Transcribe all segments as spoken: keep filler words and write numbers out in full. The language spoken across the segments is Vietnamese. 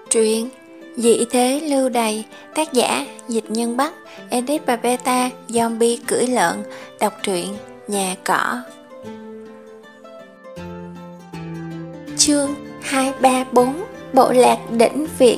Truyện Dị thế lưu đày, tác giả Dịch Nhân Bắc, edit và beta Zombie cưỡi lợn. Đọc truyện Nhà Cỏ. Chương hai ba bốn Bộ lạc đỉnh Việt.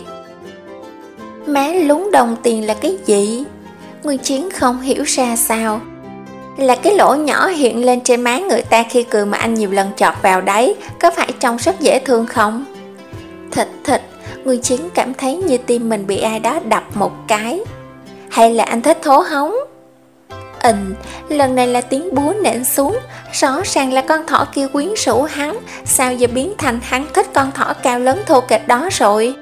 Má lún đồng tiền là cái gì? Nguyên Chiến không hiểu ra sao. Là cái lỗ nhỏ hiện lên trên má người ta khi cười mà anh nhiều lần chọt vào đấy, có phải trông rất dễ thương không? Thịt thịt, Nguyên Chiến cảm thấy như tim mình bị ai đó đập một cái. Hay là anh thích thố hóng? Ình, lần này là tiếng búa nện xuống, rõ ràng là con thỏ kia quyến rũ hắn, sao giờ biến thành hắn thích con thỏ cao lớn thô kệch đó rồi?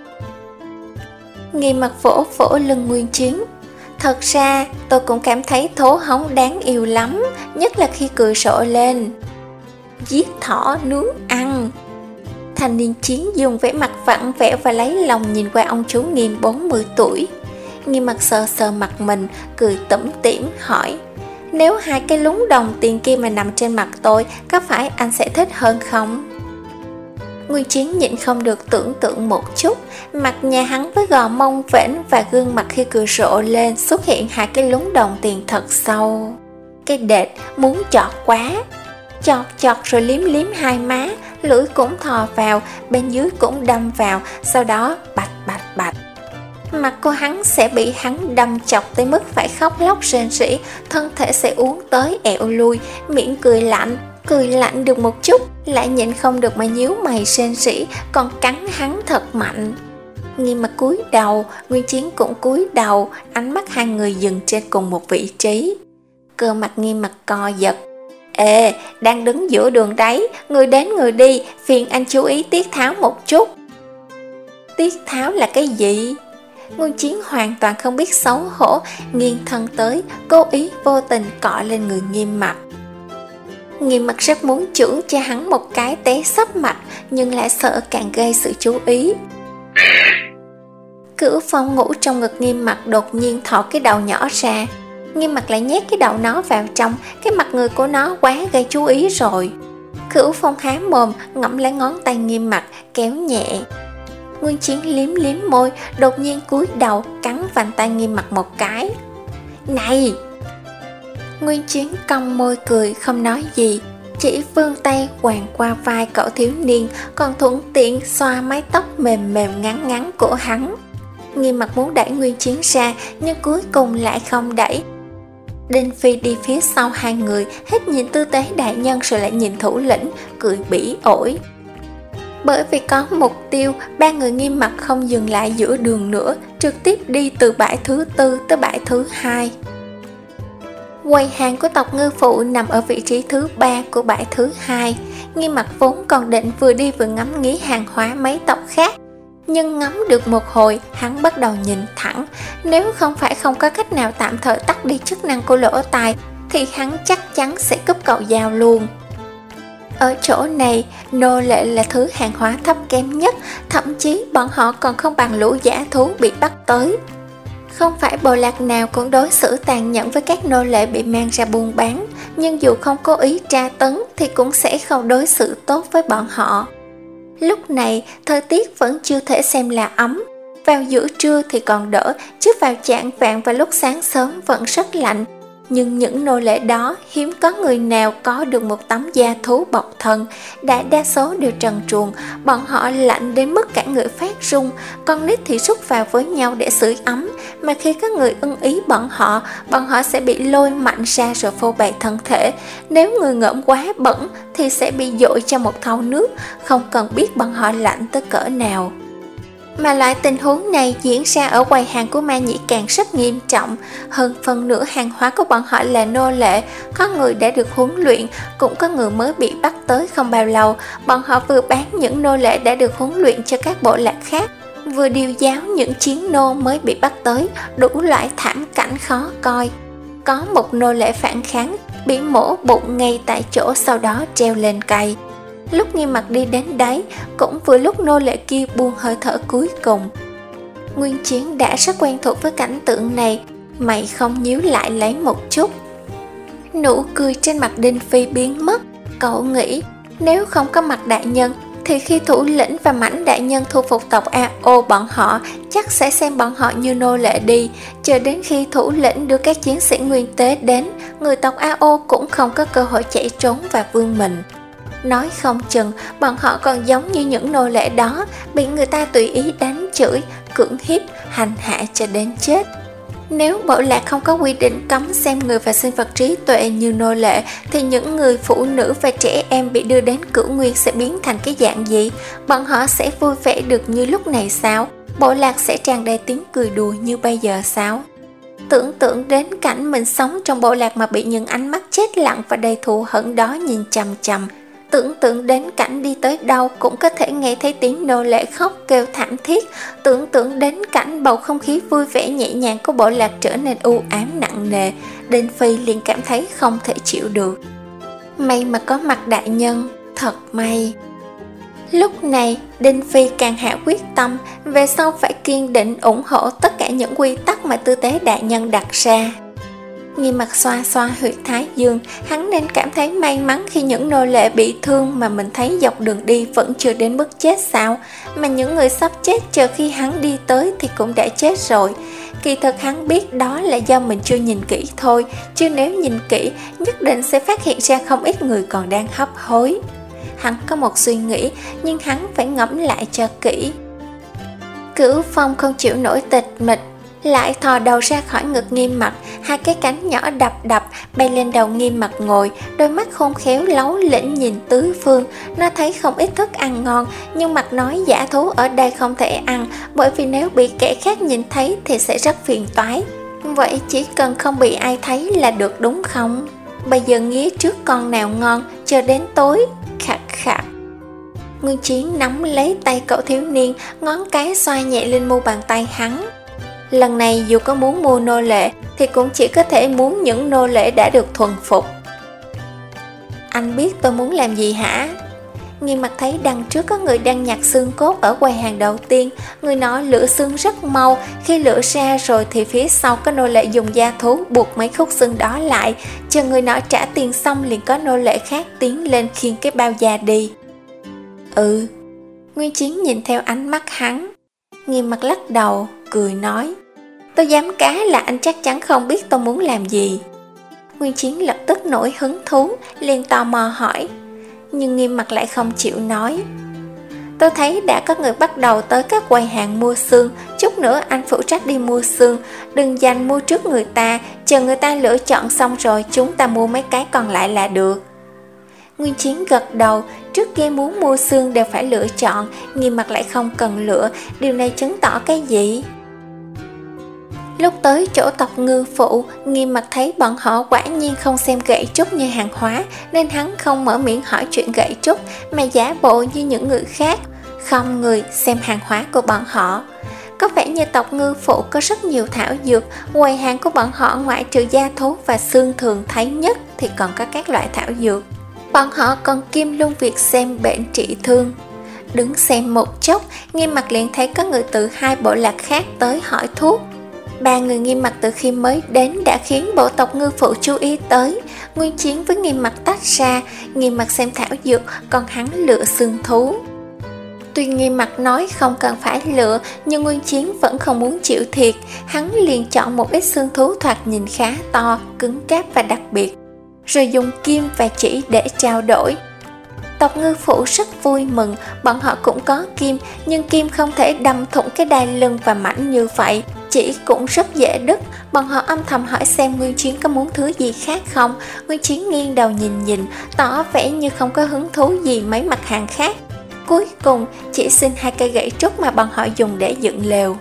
Nghiêm mặt vỗ vỗ lưng Nguyên Chiến. Thật ra tôi cũng cảm thấy thố hóng đáng yêu lắm, nhất là khi cười rộ lên. Giết thỏ nướng ăn. Thanh niên Chiến dùng vẻ mặt vặn vẹo và lấy lòng nhìn qua ông chú Nghiêm bốn mươi tuổi. Nghiêm mặt sờ sờ mặt mình, cười tủm tỉm hỏi: nếu hai cái lúng đồng tiền kia mà nằm trên mặt tôi, có phải anh sẽ thích hơn không? Nguyên Chiến nhịn không được tưởng tượng một chút, mặt nhà hắn với gò mông vểnh và gương mặt khi cười rộ lên xuất hiện hai cái lúng đồng tiền thật sâu. Cái đệt muốn chọt quá. Chọt chọt rồi liếm liếm hai má, lưỡi cũng thò vào, bên dưới cũng đâm vào, sau đó bạch bạch bạch. Mặt cô hắn sẽ bị hắn đâm chọc tới mức phải khóc lóc rên rỉ, thân thể sẽ uốn tới ẹo lui, miệng cười lạnh. Cười lạnh được một chút, lại nhịn không được mà nhíu mày rên rỉ, còn cắn hắn thật mạnh. Nghiêm mặt cúi đầu, Nguyên Chiến cũng cúi đầu, ánh mắt hai người dừng trên cùng một vị trí. Cơ mặt Nghiêm mặt co giật. Ê, đang đứng giữa đường đấy, người đến người đi, phiền anh chú ý tiết tháo một chút. Tiết tháo là cái gì? Nguyên Chiến hoàn toàn không biết xấu hổ, nghiêng thân tới, cố ý vô tình cọ lên người Nghiêm mặt. Nghiêm mặt rất muốn chưởng cho hắn một cái té sấp mặt, nhưng lại sợ càng gây sự chú ý. Cửu Phong ngủ trong ngực Nghiêm mặt đột nhiên thò cái đầu nhỏ ra. Nghiêm mặt lại nhét cái đầu nó vào trong, cái mặt người của nó quá gây chú ý rồi. Cửu Phong há mồm ngậm lấy ngón tay Nghiêm mặt, kéo nhẹ. Nguyên Chiến liếm liếm môi, đột nhiên cúi đầu cắn vành tay Nghiêm mặt một cái. Này! Nguyên Chiến cong môi cười không nói gì, chỉ vươn tay quàng qua vai cậu thiếu niên, còn thuận tiện xoa mái tóc mềm mềm ngắn ngắn của hắn. Nghiêm mặt muốn đẩy Nguyên Chiến ra, nhưng cuối cùng lại không đẩy. Đinh Phi đi phía sau hai người, hết nhìn tư tế đại nhân rồi lại nhìn thủ lĩnh, cười bỉ ổi. Bởi vì có mục tiêu, ba người Nghiêm mặt không dừng lại giữa đường nữa, trực tiếp đi từ bãi thứ tư tới bãi thứ hai. Quầy hàng của tộc Ngư Phụ nằm ở vị trí thứ ba của bãi thứ hai. Nghiêm mặt vốn còn định vừa đi vừa ngắm nghía hàng hóa mấy tộc khác, nhưng ngắm được một hồi, hắn bắt đầu nhìn thẳng. Nếu không phải không có cách nào tạm thời tắt đi chức năng của lỗ tai, thì hắn chắc chắn sẽ cúp cậu dao luôn. Ở chỗ này, nô lệ là thứ hàng hóa thấp kém nhất, thậm chí bọn họ còn không bằng lũ dã thú bị bắt tới. Không phải bộ lạc nào cũng đối xử tàn nhẫn với các nô lệ bị mang ra buôn bán, nhưng dù không cố ý tra tấn thì cũng sẽ không đối xử tốt với bọn họ. Lúc này, thời tiết vẫn chưa thể xem là ấm, vào giữa trưa thì còn đỡ, chứ vào chạng vạng và lúc sáng sớm vẫn rất lạnh. Nhưng những nô lệ đó hiếm có người nào có được một tấm da thú bọc thân, đại đa số đều trần truồng, bọn họ lạnh đến mức cả người phát run, con nít thì rút vào với nhau để sưởi ấm, mà khi có người ưng ý bọn họ, bọn họ sẽ bị lôi mạnh ra rồi phô bày thân thể. Nếu người ngợm quá bẩn thì sẽ bị dội cho một thau nước, không cần biết bọn họ lạnh tới cỡ nào. Mà loại tình huống này diễn ra ở quầy hàng của Ma Nhĩ càng rất nghiêm trọng. Hơn phần nửa hàng hóa của bọn họ là nô lệ, có người đã được huấn luyện, cũng có người mới bị bắt tới không bao lâu. Bọn họ vừa bán những nô lệ đã được huấn luyện cho các bộ lạc khác, vừa điều giáo những chiến nô mới bị bắt tới, đủ loại thảm cảnh khó coi. Có một nô lệ phản kháng, bị mổ bụng ngay tại chỗ, sau đó treo lên cây. Lúc Nghiêm mặt đi đến đấy, cũng vừa lúc nô lệ kia buông hơi thở cuối cùng. Nguyên Chiến đã rất quen thuộc với cảnh tượng này, mày không nhíu lại lấy một chút. Nụ cười trên mặt Đinh Phi biến mất, cậu nghĩ nếu không có mặt đại nhân, thì khi thủ lĩnh và mãnh đại nhân thu phục tộc A O bọn họ chắc sẽ xem bọn họ như nô lệ đi, chờ đến khi thủ lĩnh đưa các chiến sĩ nguyên tế đến, người tộc A O cũng không có cơ hội chạy trốn và vươn mình. Nói không chừng bọn họ còn giống như những nô lệ đó, bị người ta tùy ý đánh chửi, cưỡng hiếp, hành hạ cho đến chết. Nếu bộ lạc không có quy định cấm xem người và sinh vật trí tuệ như nô lệ, thì những người phụ nữ và trẻ em bị đưa đến cửu nguyên sẽ biến thành cái dạng gì? Bọn họ sẽ vui vẻ được như lúc này sao? Bộ lạc sẽ tràn đầy tiếng cười đùa như bây giờ sao? Tưởng tượng đến cảnh mình sống trong bộ lạc mà bị những ánh mắt chết lặng và đầy thù hận đó nhìn chằm chằm. Tưởng tượng đến cảnh đi tới đâu cũng có thể nghe thấy tiếng nô lệ khóc kêu thảm thiết. Tưởng tượng đến cảnh bầu không khí vui vẻ nhẹ nhàng của bộ lạc trở nên u ám nặng nề, Đinh Phi liền cảm thấy không thể chịu được. May mà có mặt đại nhân, thật may. Lúc này, Đinh Phi càng hạ quyết tâm, về sau phải kiên định ủng hộ tất cả những quy tắc mà tư tế đại nhân đặt ra. Nghiêm Mặt xoa xoa huyệt thái dương, hắn nên cảm thấy may mắn khi những nô lệ bị thương mà mình thấy dọc đường đi vẫn chưa đến mức chết sao, mà những người sắp chết chờ khi hắn đi tới thì cũng đã chết rồi. Kỳ thực hắn biết đó là do mình chưa nhìn kỹ thôi, chứ nếu nhìn kỹ nhất định sẽ phát hiện ra không ít người còn đang hấp hối. Hắn có một suy nghĩ, nhưng hắn phải ngẫm lại cho kỹ. Cửu Phong không chịu nổi tịch mịch, lại thò đầu ra khỏi ngực Nghiêm Mặt, hai cái cánh nhỏ đập đập bay lên đầu Nghiêm Mặt ngồi, đôi mắt khôn khéo lấu lĩnh nhìn tứ phương. Nó thấy không ít thức ăn ngon, nhưng Mặt nói dã thú ở đây không thể ăn, bởi vì nếu bị kẻ khác nhìn thấy thì sẽ rất phiền toái. Vậy chỉ cần không bị ai thấy là được đúng không? Bây giờ nghía trước con nào ngon, chờ đến tối. Khạc khạc. Nguyên Chiến nắm lấy tay cậu thiếu niên, ngón cái xoa nhẹ lên mu bàn tay hắn. Lần này dù có muốn mua nô lệ thì cũng chỉ có thể muốn những nô lệ đã được thuần phục. Anh biết tôi muốn làm gì hả? Nghiêm Mặt thấy đằng trước có người đang nhặt xương cốt ở quầy hàng đầu tiên. Người nọ lựa xương rất mau, khi lựa ra rồi thì phía sau có nô lệ dùng da thú buộc mấy khúc xương đó lại. Chờ người nọ trả tiền xong liền có nô lệ khác tiến lên khiêng cái bao da đi. Ừ. Nguyên Chiến nhìn theo ánh mắt hắn. Nghiêm Mặt lắc đầu, cười nói: Tôi dám cá là anh chắc chắn không biết tôi muốn làm gì. Nguyên Chiến lập tức nổi hứng thú, liền tò mò hỏi. Nhưng Nghiêm Mặt lại không chịu nói. Tôi thấy đã có người bắt đầu tới các quầy hàng mua xương, chút nữa anh phụ trách đi mua xương, đừng dành mua trước người ta, chờ người ta lựa chọn xong rồi chúng ta mua mấy cái còn lại là được. Nguyên Chiến gật đầu, trước kia muốn mua xương đều phải lựa chọn, Nghiêm Mặt lại không cần lựa, điều này chứng tỏ cái gì? Lúc tới chỗ tộc Ngư Phụ, Nghiêm Mặt thấy bọn họ quả nhiên không xem gậy trúc như hàng hóa, nên hắn không mở miệng hỏi chuyện gậy trúc, mà giả bộ như những người khác, không người xem hàng hóa của bọn họ. Có vẻ như tộc Ngư Phụ có rất nhiều thảo dược, quầy hàng của bọn họ ngoại trừ da thú và xương thường thấy nhất thì còn có các loại thảo dược. Bọn họ còn kiêm luôn việc xem bệnh trị thương. Đứng xem một chốc, Nghiêm Mặt liền thấy có người từ hai bộ lạc khác tới hỏi thuốc. Ba người Nghiêm Mặt từ khi mới đến đã khiến bộ tộc Ngư Phụ chú ý tới. Nguyên Chiến với Nghiêm Mặt tách ra, Nghiêm Mặt xem thảo dược, còn hắn lựa xương thú. Tuy Nghiêm Mặt nói không cần phải lựa, nhưng Nguyên Chiến vẫn không muốn chịu thiệt. Hắn liền chọn một ít xương thú thoạt nhìn khá to, cứng cáp và đặc biệt, rồi dùng kim và chỉ để trao đổi. Tộc Ngư Phụ rất vui mừng, bọn họ cũng có kim, nhưng kim không thể đâm thủng cái đai lưng và mảnh như vậy, chỉ cũng rất dễ đứt. Bọn họ âm thầm hỏi xem Nguyên Chiến có muốn thứ gì khác không. Nguyên Chiến nghiêng đầu nhìn nhìn, tỏ vẻ như không có hứng thú gì mấy mặt hàng khác. Cuối cùng chỉ xin hai cây gậy trúc mà bọn họ dùng để dựng lều.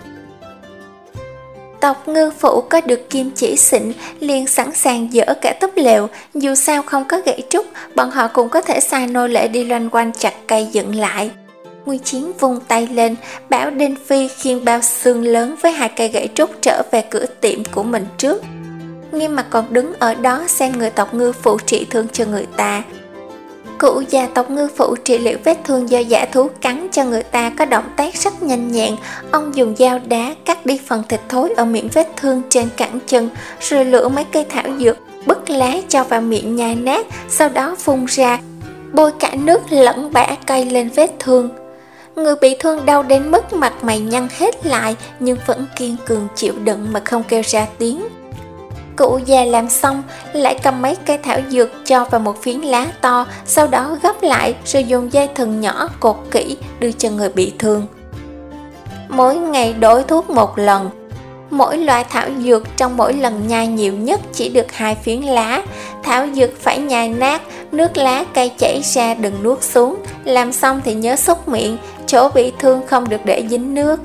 Tộc Ngư Phụ có được kim chỉ xịn liền sẵn sàng dỡ cả túp lều, dù sao không có gậy trúc, bọn họ cũng có thể sai nô lệ đi loanh quanh chặt cây dựng lại. Nguyên Chiến vung tay lên, bảo Đinh Phi khiêng bao xương lớn với hai cây gậy trúc trở về cửa tiệm của mình trước. Nghiêm Mặt còn đứng ở đó xem người tộc Ngư Phụ trị thương cho người ta. Cụ già tộc Ngư Phụ trị liệu vết thương do dã thú cắn cho người ta có động tác rất nhanh nhẹn. Ông dùng dao đá cắt đi phần thịt thối ở miệng vết thương trên cẳng chân, rồi lựa mấy cây thảo dược, bứt lá cho vào miệng nhai nát, sau đó phun ra. bôi cả nước lẫn bã cây lên vết thương. Người bị thương đau đến mức mặt mày nhăn hết lại, nhưng vẫn kiên cường chịu đựng mà không kêu ra tiếng. Cụ già làm xong, lại cầm mấy cây thảo dược cho vào một phiến lá to, sau đó gấp lại rồi dùng dây thừng nhỏ cột kỹ đưa cho người bị thương. Mỗi ngày đổi thuốc một lần. Mỗi loại thảo dược trong mỗi lần nhai nhiều nhất chỉ được hai phiến lá. Thảo dược phải nhai nát, nước lá cây chảy ra đừng nuốt xuống. Làm xong thì nhớ xúc miệng, chỗ bị thương không được để dính nước.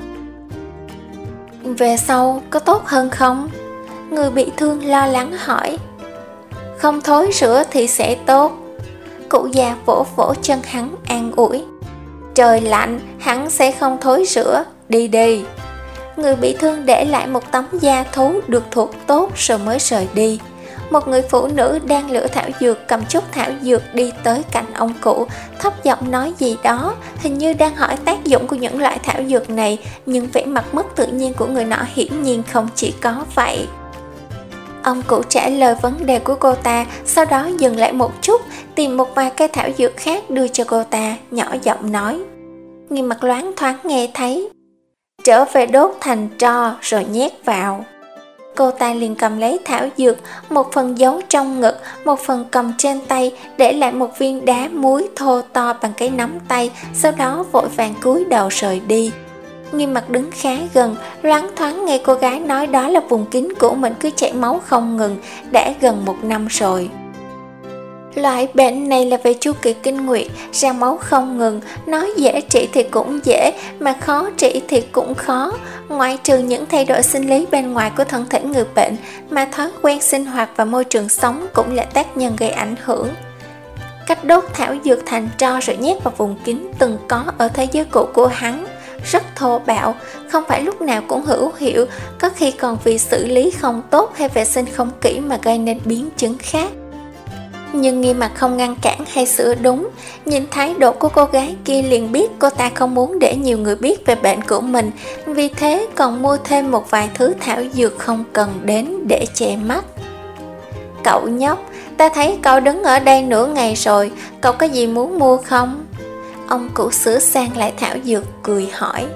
Về sau có tốt hơn không? Người bị thương lo lắng hỏi. Không thối rữa thì sẽ tốt. Cụ già vỗ vỗ chân hắn an ủi. Trời lạnh, hắn sẽ không thối rữa, đi đi. Người bị thương để lại một tấm da thú được thuộc tốt rồi mới rời đi. Một người phụ nữ đang lựa thảo dược cầm chút thảo dược đi tới cạnh ông cụ, thấp giọng nói gì đó, hình như đang hỏi tác dụng của những loại thảo dược này, nhưng vẻ mặt mất tự nhiên của người nọ hiển nhiên không chỉ có vậy. Ông cụ trả lời vấn đề của cô ta, sau đó dừng lại một chút, tìm một vài cây thảo dược khác đưa cho cô ta, nhỏ giọng nói. Nghiêm Mặc loáng thoáng nghe thấy. Trở về đốt thành tro rồi nhét vào. Cô ta liền cầm lấy thảo dược, một phần giấu trong ngực, một phần cầm trên tay, để lại một viên đá muối thô to bằng cái nắm tay, sau đó vội vàng cúi đầu rời đi. Nghiêm Mặc đứng khá gần, loáng thoáng nghe cô gái nói đó là vùng kín của mình cứ chảy máu không ngừng, đã gần một năm rồi. Loại bệnh này là về chu kỳ kinh nguyệt, ra máu không ngừng, nói dễ trị thì cũng dễ, mà khó trị thì cũng khó. Ngoại trừ những thay đổi sinh lý bên ngoài của thân thể người bệnh, mà thói quen sinh hoạt và môi trường sống cũng là tác nhân gây ảnh hưởng. Cách đốt thảo dược thành tro rồi nhét vào vùng kín từng có ở thế giới cũ của hắn, rất thô bạo, không phải lúc nào cũng hữu hiệu, có khi còn vì xử lý không tốt hay vệ sinh không kỹ mà gây nên biến chứng khác. Nhưng Nghiêm Mặc không ngăn cản hay sửa đúng, nhìn thái độ của cô gái kia liền biết cô ta không muốn để nhiều người biết về bệnh của mình, vì thế còn mua thêm một vài thứ thảo dược không cần đến để che mắt. Cậu nhóc, ta thấy cậu đứng ở đây nửa ngày rồi, cậu có gì muốn mua không? Ông cụ sửa sang lại thảo dược cười hỏi.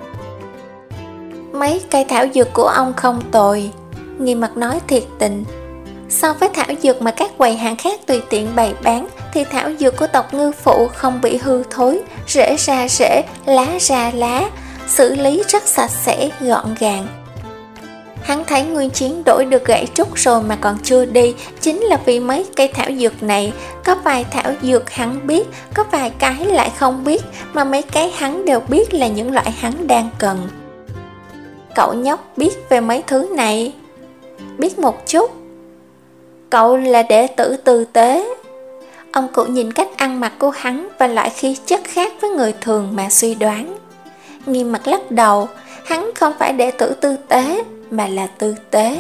Mấy cây thảo dược của ông không tồi, Nghiêm Mặc nói thiệt tình. So với thảo dược mà các quầy hàng khác tùy tiện bày bán thì thảo dược của tộc Ngư Phụ không bị hư thối, rễ ra rễ, lá ra lá, xử lý rất sạch sẽ, gọn gàng. Hắn thấy Nguyên Chiến đổi được gãy trúc rồi mà còn chưa đi, chính là vì mấy cây thảo dược này. Có vài thảo dược hắn biết, có vài cái lại không biết, mà mấy cái hắn đều biết là những loại hắn đang cần. Cậu nhóc biết về mấy thứ này? Biết một chút. Cậu là đệ tử tư tế. Ông cụ nhìn cách ăn mặc của hắn và loại khí chất khác với người thường mà suy đoán. Nghiêm Mặc lắc đầu, hắn không phải đệ tử tư tế mà là tư tế.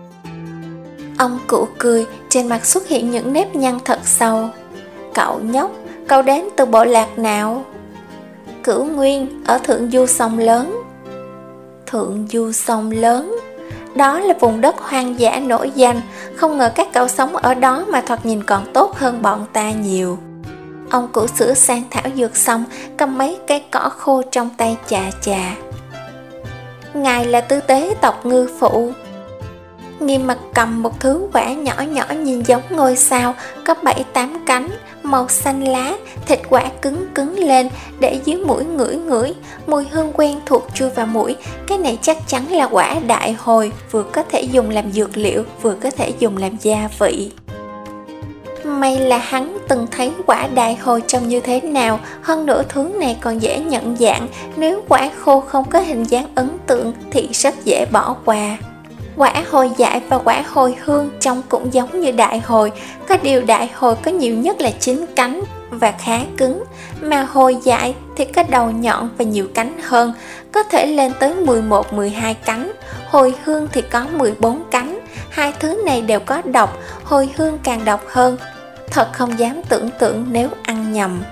Ông cụ cười, trên mặt xuất hiện những nếp nhăn thật sâu. Cậu nhóc, cậu đến từ bộ lạc nào? Cửu Nguyên, ở thượng du sông lớn. Thượng du sông lớn? Đó là vùng đất hoang dã nổi danh, không ngờ các cậu sống ở đó mà thoạt nhìn còn tốt hơn bọn ta nhiều. Ông cụ sửa sang thảo dược xong, cầm mấy cây cỏ khô trong tay chà chà. Ngài là tư tế tộc Ngư Phụ. Nghiêm Mặc cầm một thứ quả nhỏ nhỏ nhìn giống ngôi sao, có bảy tám cánh, màu xanh lá, thịt quả cứng cứng lên, để dưới mũi ngửi ngửi, mùi hương quen thuộc chui vào mũi. Cái này chắc chắn là quả đại hồi, vừa có thể dùng làm dược liệu, vừa có thể dùng làm gia vị. May là hắn từng thấy quả đại hồi trông như thế nào, hơn nữa thứ này còn dễ nhận dạng, nếu quả khô không có hình dáng ấn tượng thì rất dễ bỏ qua. Quả hồi dại và quả hồi hương trông cũng giống như đại hồi, có điều đại hồi có nhiều nhất là chín cánh và khá cứng, mà hồi dại thì có đầu nhọn và nhiều cánh hơn, có thể lên tới mười một mười hai cánh, hồi hương thì có mười bốn cánh, hai thứ này đều có độc, hồi hương càng độc hơn, thật không dám tưởng tượng nếu ăn nhầm.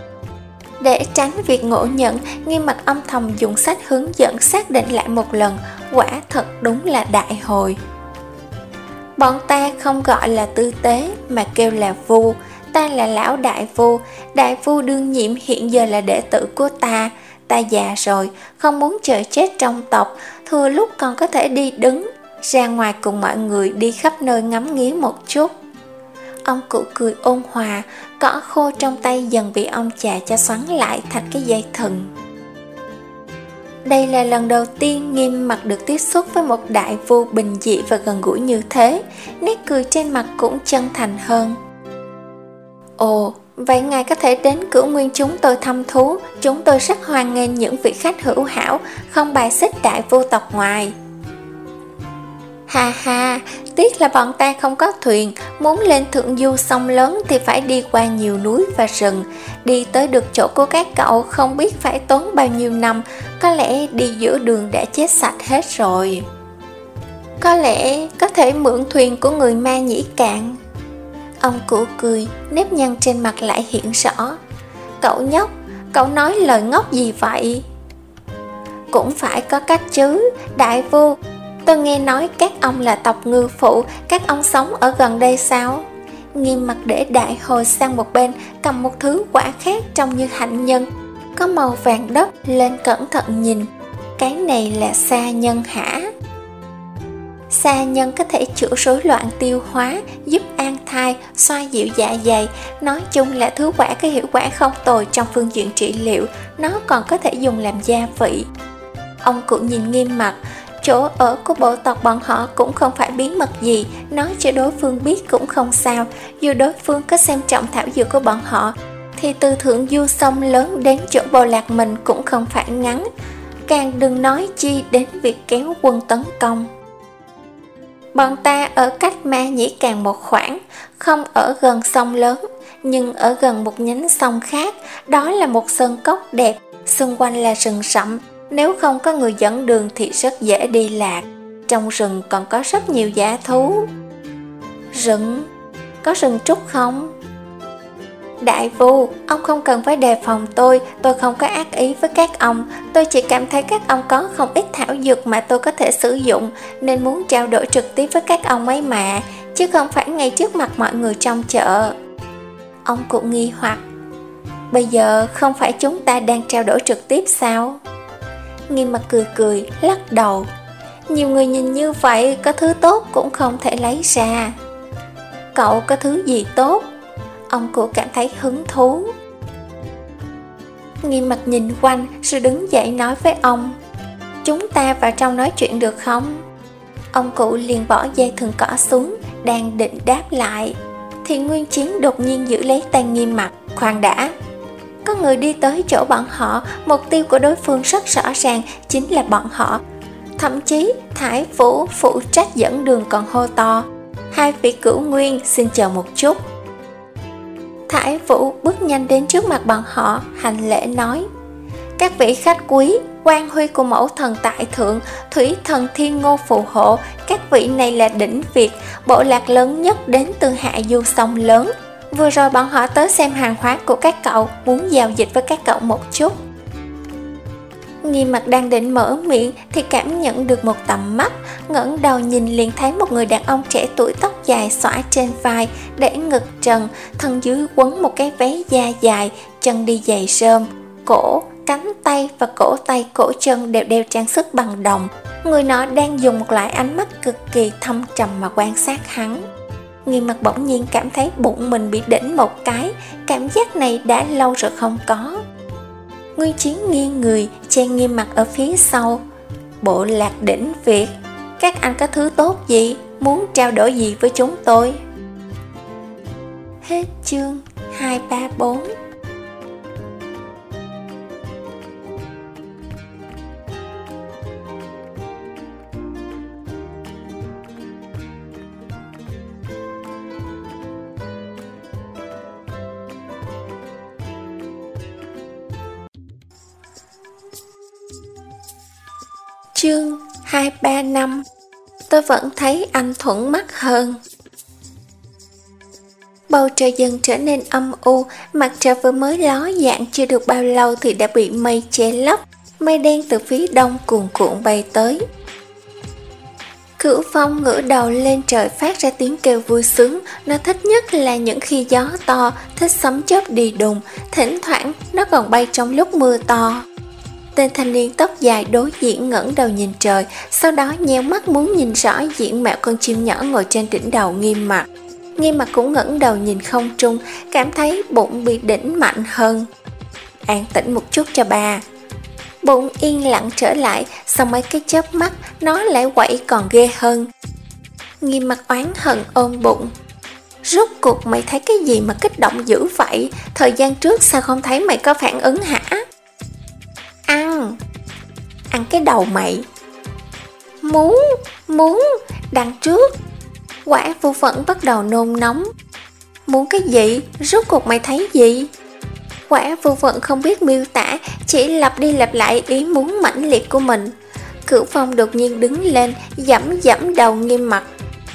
Để tránh việc ngộ nhận, Nghiêm Mặc âm thầm dùng sách hướng dẫn xác định lại một lần, quả thật đúng là đại hồi. Bọn ta không gọi là tư tế mà kêu là vu, ta là lão đại phu, đại phu đương nhiệm hiện giờ là đệ tử của ta. Ta già rồi, không muốn chờ chết trong tộc, thừa lúc còn có thể đi đứng, ra ngoài cùng mọi người đi khắp nơi ngắm nghía một chút. Ông cụ cười ôn hòa, cỏ khô trong tay dần bị ông chà cho xoắn lại thành cái dây thừng. Đây là lần đầu tiên Nghiêm Mặc được tiếp xúc với một đại phu bình dị và gần gũi như thế, nét cười trên mặt cũng chân thành hơn. Ồ, vậy ngài có thể đến Cửu Nguyên chúng tôi thăm thú, chúng tôi rất hoan nghênh những vị khách hữu hảo, không bài xích đại phu tộc ngoài. Ha ha, tiếc là bọn ta không có thuyền, muốn lên thượng du sông lớn thì phải đi qua nhiều núi và rừng, đi tới được chỗ của các cậu không biết phải tốn bao nhiêu năm, có lẽ đi giữa đường đã chết sạch hết rồi. Có lẽ có thể mượn thuyền của người Ma Nhĩ Cạn. Ông cụ cười, nếp nhăn trên mặt lại hiện rõ. Cậu nhóc, cậu nói lời ngốc gì vậy? Cũng phải có cách chứ, đại phu. Tôi nghe nói các ông là tộc ngư phụ, các ông sống ở gần đây sao? Nghiêm Mặc để đại hồi sang một bên, cầm một thứ quả khác trông như hạnh nhân, có màu vàng đất, lên cẩn thận nhìn. Cái này là sa nhân hả? Sa nhân có thể chữa rối loạn tiêu hóa, giúp an thai, xoa dịu dạ dày, nói chung là thứ quả có hiệu quả không tồi trong phương diện trị liệu, nó còn có thể dùng làm gia vị. Ông cụ nhìn Nghiêm Mặc, chỗ ở của bộ tộc bọn họ cũng không phải bí mật gì, nói cho đối phương biết cũng không sao, dù đối phương có xem trọng thảo dược của bọn họ, thì từ thượng du sông lớn đến chỗ bộ lạc mình cũng không phải ngắn, càng đừng nói chi đến việc kéo quân tấn công. Bọn ta ở cách Ma Nhĩ Cạn một khoảng, không ở gần sông lớn, nhưng ở gần một nhánh sông khác, đó là một sơn cốc đẹp, xung quanh là rừng rậm. Nếu không có người dẫn đường thì rất dễ đi lạc. Trong rừng còn có rất nhiều dã thú. Rừng? Có rừng trúc không? Đại phu, ông không cần phải đề phòng tôi, tôi không có ác ý với các ông, tôi chỉ cảm thấy các ông có không ít thảo dược mà tôi có thể sử dụng, nên muốn trao đổi trực tiếp với các ông ấy mà, chứ không phải ngay trước mặt mọi người trong chợ. Ông cụ nghi hoặc, bây giờ không phải chúng ta đang trao đổi trực tiếp sao? Nghiêm Mặc cười cười, lắc đầu. Nhiều người nhìn như vậy, có thứ tốt cũng không thể lấy ra. Cậu có thứ gì tốt? Ông cụ cảm thấy hứng thú. Nghiêm Mặc nhìn quanh rồi đứng dậy nói với ông, chúng ta vào trong nói chuyện được không? Ông cụ liền bỏ dây thừng cỏ xuống, đang định đáp lại thì Nguyên Chiến đột nhiên giữ lấy tay Nghiêm Mặc. Khoan đã. Có người đi tới chỗ bọn họ, mục tiêu của đối phương rất rõ ràng, chính là bọn họ. Thậm chí Thải Vũ phụ trách dẫn đường còn hô to, hai vị Cửu Nguyên xin chờ một chút. Thải Vũ bước nhanh đến trước mặt bọn họ, hành lễ nói, các vị khách quý, quan huy của mẫu thần tại thượng, thủy thần Thiên Ngô phù hộ, các vị này là đỉnh Việt, bộ lạc lớn nhất đến từ hạ du sông lớn. Vừa rồi bọn họ tới xem hàng hóa của các cậu, muốn giao dịch với các cậu một chút. Nghiêm Mặc đang định mở miệng thì cảm nhận được một tầm mắt, ngẩng đầu nhìn liền thấy một người đàn ông trẻ tuổi tóc dài xõa trên vai, để ngực trần, thân dưới quấn một cái váy da dài, chân đi giày rơm, cổ, cánh tay và cổ tay cổ chân đều đeo trang sức bằng đồng. Người nọ đang dùng một loại ánh mắt cực kỳ thâm trầm mà quan sát hắn. Nghiêm Mặc bỗng nhiên cảm thấy bụng mình bị đỉnh một cái, cảm giác này đã lâu rồi không có. Nguyên Chiến nghiêng người, che Nghiêm Mặc ở phía sau. Bộ lạc đỉnh Việt, các anh có thứ tốt gì, muốn trao đổi gì với chúng tôi? Hết chương hai ba bốn. Chương hai ba năm. Tôi vẫn thấy anh thuận mắt hơn. Bầu trời dần trở nên âm u, mặt trời vừa mới ló dạng chưa được bao lâu thì đã bị mây che lấp, mây đen từ phía đông cuồn cuộn bay tới. Cửu Phong ngửa đầu lên trời phát ra tiếng kêu vui sướng. Nó thích nhất là những khi gió to, thích sấm chớp đi đùng, thỉnh thoảng nó còn bay trong lúc mưa to. Tên thanh niên tóc dài đối diện ngẩng đầu nhìn trời, sau đó nheo mắt muốn nhìn rõ diện mạo con chim nhỏ ngồi trên đỉnh đầu Nghiêm Mặc. Nghiêm Mặc cũng ngẩng đầu nhìn không trung, cảm thấy bụng bị đỉnh mạnh hơn. An tĩnh một chút cho bà. Bụng yên lặng trở lại, sau mấy cái chớp mắt nó lại quậy còn ghê hơn. Nghiêm Mặc oán hận ôm bụng. Rốt cuộc mày thấy cái gì mà kích động dữ vậy? Thời gian trước sao không thấy mày có phản ứng hả? Ăn. Ăn cái đầu mày. Muốn, muốn, đằng trước. Quả Vô Phận bắt đầu nôn nóng. Muốn cái gì? Rốt cuộc mày thấy gì? Quả Vô Phận không biết miêu tả, chỉ lặp đi lặp lại ý muốn mãnh liệt của mình. Cửu Phong đột nhiên đứng lên, giẫm giẫm đầu Nghiêm Mặc.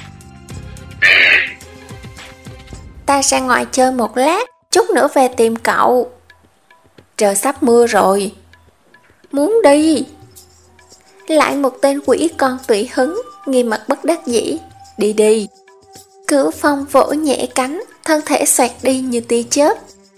Ta ra ngoài chơi một lát, chút nữa về tìm cậu. Trời sắp mưa rồi. Muốn đi. Lại một tên quỷ con tùy hứng. Nghiêm Mặc bất đắc dĩ. Đi đi. Cửu Phong vỗ nhẹ cánh, thân thể xoẹt đi như tia chớp.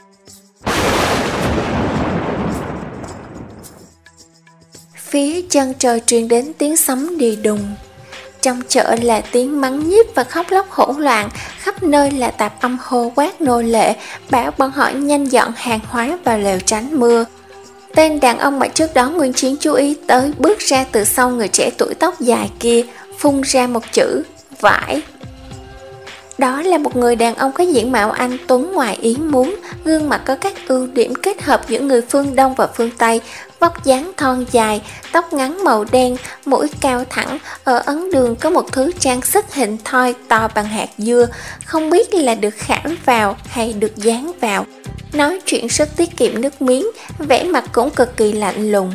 Phía chân trời truyền đến tiếng sấm đi đùng. Trong chợ là tiếng mắng nhiếc và khóc lóc hỗn loạn, khắp nơi là tạp âm hô quát nô lệ, bảo bọn họ nhanh dọn hàng hóa vào lều tránh mưa. Tên đàn ông mà trước đó Nguyên Chiến chú ý tới bước ra từ sau người trẻ tuổi tóc dài kia, phun ra một chữ, vải. Đó là một người đàn ông có diện mạo anh tuấn ngoài ý muốn, gương mặt có các ưu điểm kết hợp giữa người phương Đông và phương Tây, vóc dáng thon dài, tóc ngắn màu đen, mũi cao thẳng, ở ấn đường có một thứ trang sức hình thoi to bằng hạt dưa, không biết là được khảm vào hay được dán vào. Nói chuyện rất tiết kiệm nước miếng, vẻ mặt cũng cực kỳ lạnh lùng.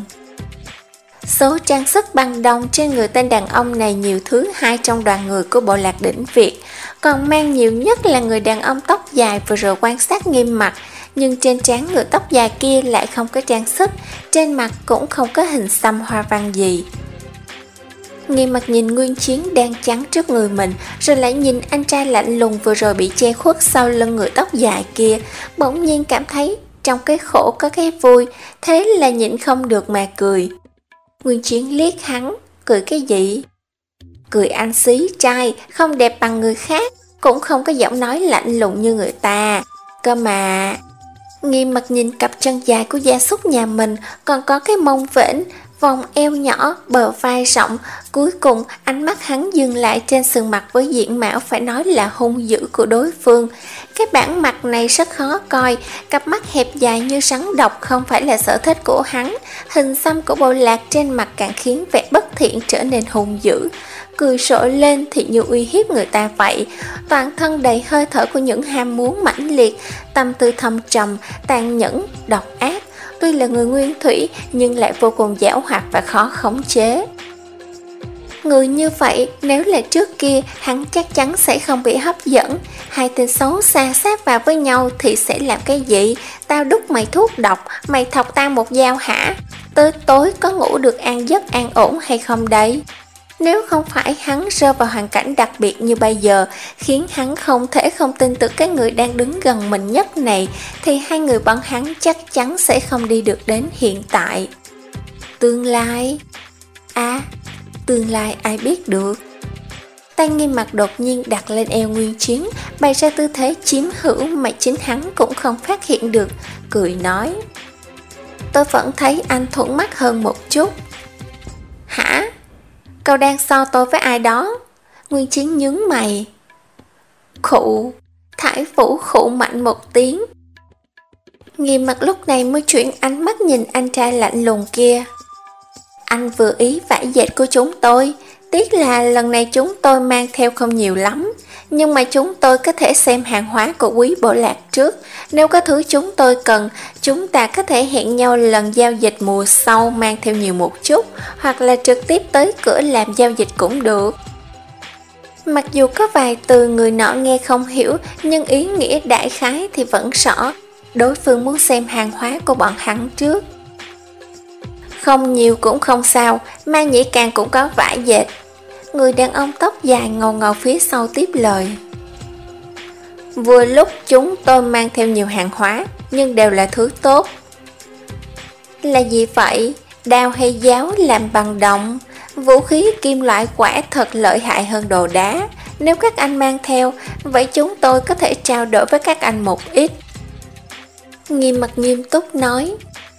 Số trang sức băng đông trên người tên đàn ông này nhiều thứ hai trong đoàn người của bộ lạc đỉnh Việt, còn mang nhiều nhất là người đàn ông tóc dài vừa rồi quan sát Nghiêm Mặc, nhưng trên trán người tóc dài kia lại không có trang sức, trên mặt cũng không có hình xăm hoa văn gì. Nghiêm Mặc nhìn Nguyên Chiến đang chắn trước người mình, rồi lại nhìn anh trai lạnh lùng vừa rồi bị che khuất sau lưng người tóc dài kia, bỗng nhiên cảm thấy trong cái khổ có cái vui, thế là nhịn không được mà cười. Nguyên Chiến liếc hắn, cười cái gì? Cười anh xí trai, không đẹp bằng người khác, cũng không có giọng nói lạnh lùng như người ta. Cơ mà... Nghiêm Mặc nhìn cặp chân dài của gia súc nhà mình, còn có cái mông vểnh, vòng eo nhỏ, bờ vai rộng. Cuối cùng ánh mắt hắn dừng lại trên sườn mặt với diện mạo phải nói là hung dữ của đối phương. Cái bản mặt này rất khó coi, cặp mắt hẹp dài như rắn độc không phải là sở thích của hắn. Hình xăm của bộ lạc trên mặt càng khiến vẻ bất thiện trở nên hung dữ. Cười rộ lên thì như uy hiếp người ta vậy, toàn thân đầy hơi thở của những ham muốn mãnh liệt, tâm tư thâm trầm, tàn nhẫn, độc ác. Tuy là người nguyên thủy nhưng lại vô cùng giảo hoạt và khó khống chế. Người như vậy nếu là trước kia hắn chắc chắn sẽ không bị hấp dẫn. Hai tên xấu xa sát vào với nhau thì sẽ làm cái gì? Tao đút mày thuốc độc, mày thọc tao một dao hả? Tới tối có ngủ được an giấc an ổn hay không đấy? Nếu không phải hắn rơi vào hoàn cảnh đặc biệt như bây giờ, khiến hắn không thể không tin tưởng cái người đang đứng gần mình nhất này, thì hai người bọn hắn chắc chắn sẽ không đi được đến hiện tại. Tương lai? À, tương lai ai biết được. Tay Nghiêm Mặc đột nhiên đặt lên eo Nguyên Chiến, bày ra tư thế chiếm hữu mà chính hắn cũng không phát hiện được, cười nói. Tôi vẫn thấy anh thuận mắt hơn một chút. Hả? Cậu đang so tôi với ai đó? Nguyên Chiến nhướng mày. Khụ. Thải Vũ khụ mạnh một tiếng. Nghiêm Mặc lúc này mới chuyển ánh mắt nhìn anh trai lạnh lùng kia. Anh vừa ý vải dệt của chúng tôi, tiếc là lần này chúng tôi mang theo không nhiều lắm, nhưng mà chúng tôi có thể xem hàng hóa của quý bộ lạc trước. Nếu có thứ chúng tôi cần, chúng ta có thể hẹn nhau lần giao dịch mùa sau mang theo nhiều một chút, hoặc là trực tiếp tới cửa làm giao dịch cũng được. Mặc dù có vài từ người nọ nghe không hiểu, nhưng ý nghĩa đại khái thì vẫn rõ. Đối phương muốn xem hàng hóa của bọn hắn trước. Không nhiều cũng không sao, Mai Nhĩ Càng cũng có vải dệt. Người đàn ông tóc dài ngầu ngầu phía sau tiếp lời. Vừa lúc chúng tôi mang theo nhiều hàng hóa, nhưng đều là thứ tốt. Là gì vậy? Đao hay giáo làm bằng đồng? Vũ khí kim loại quả thật lợi hại hơn đồ đá. Nếu các anh mang theo, vậy chúng tôi có thể trao đổi với các anh một ít. Nghiêm mặt nghiêm túc nói.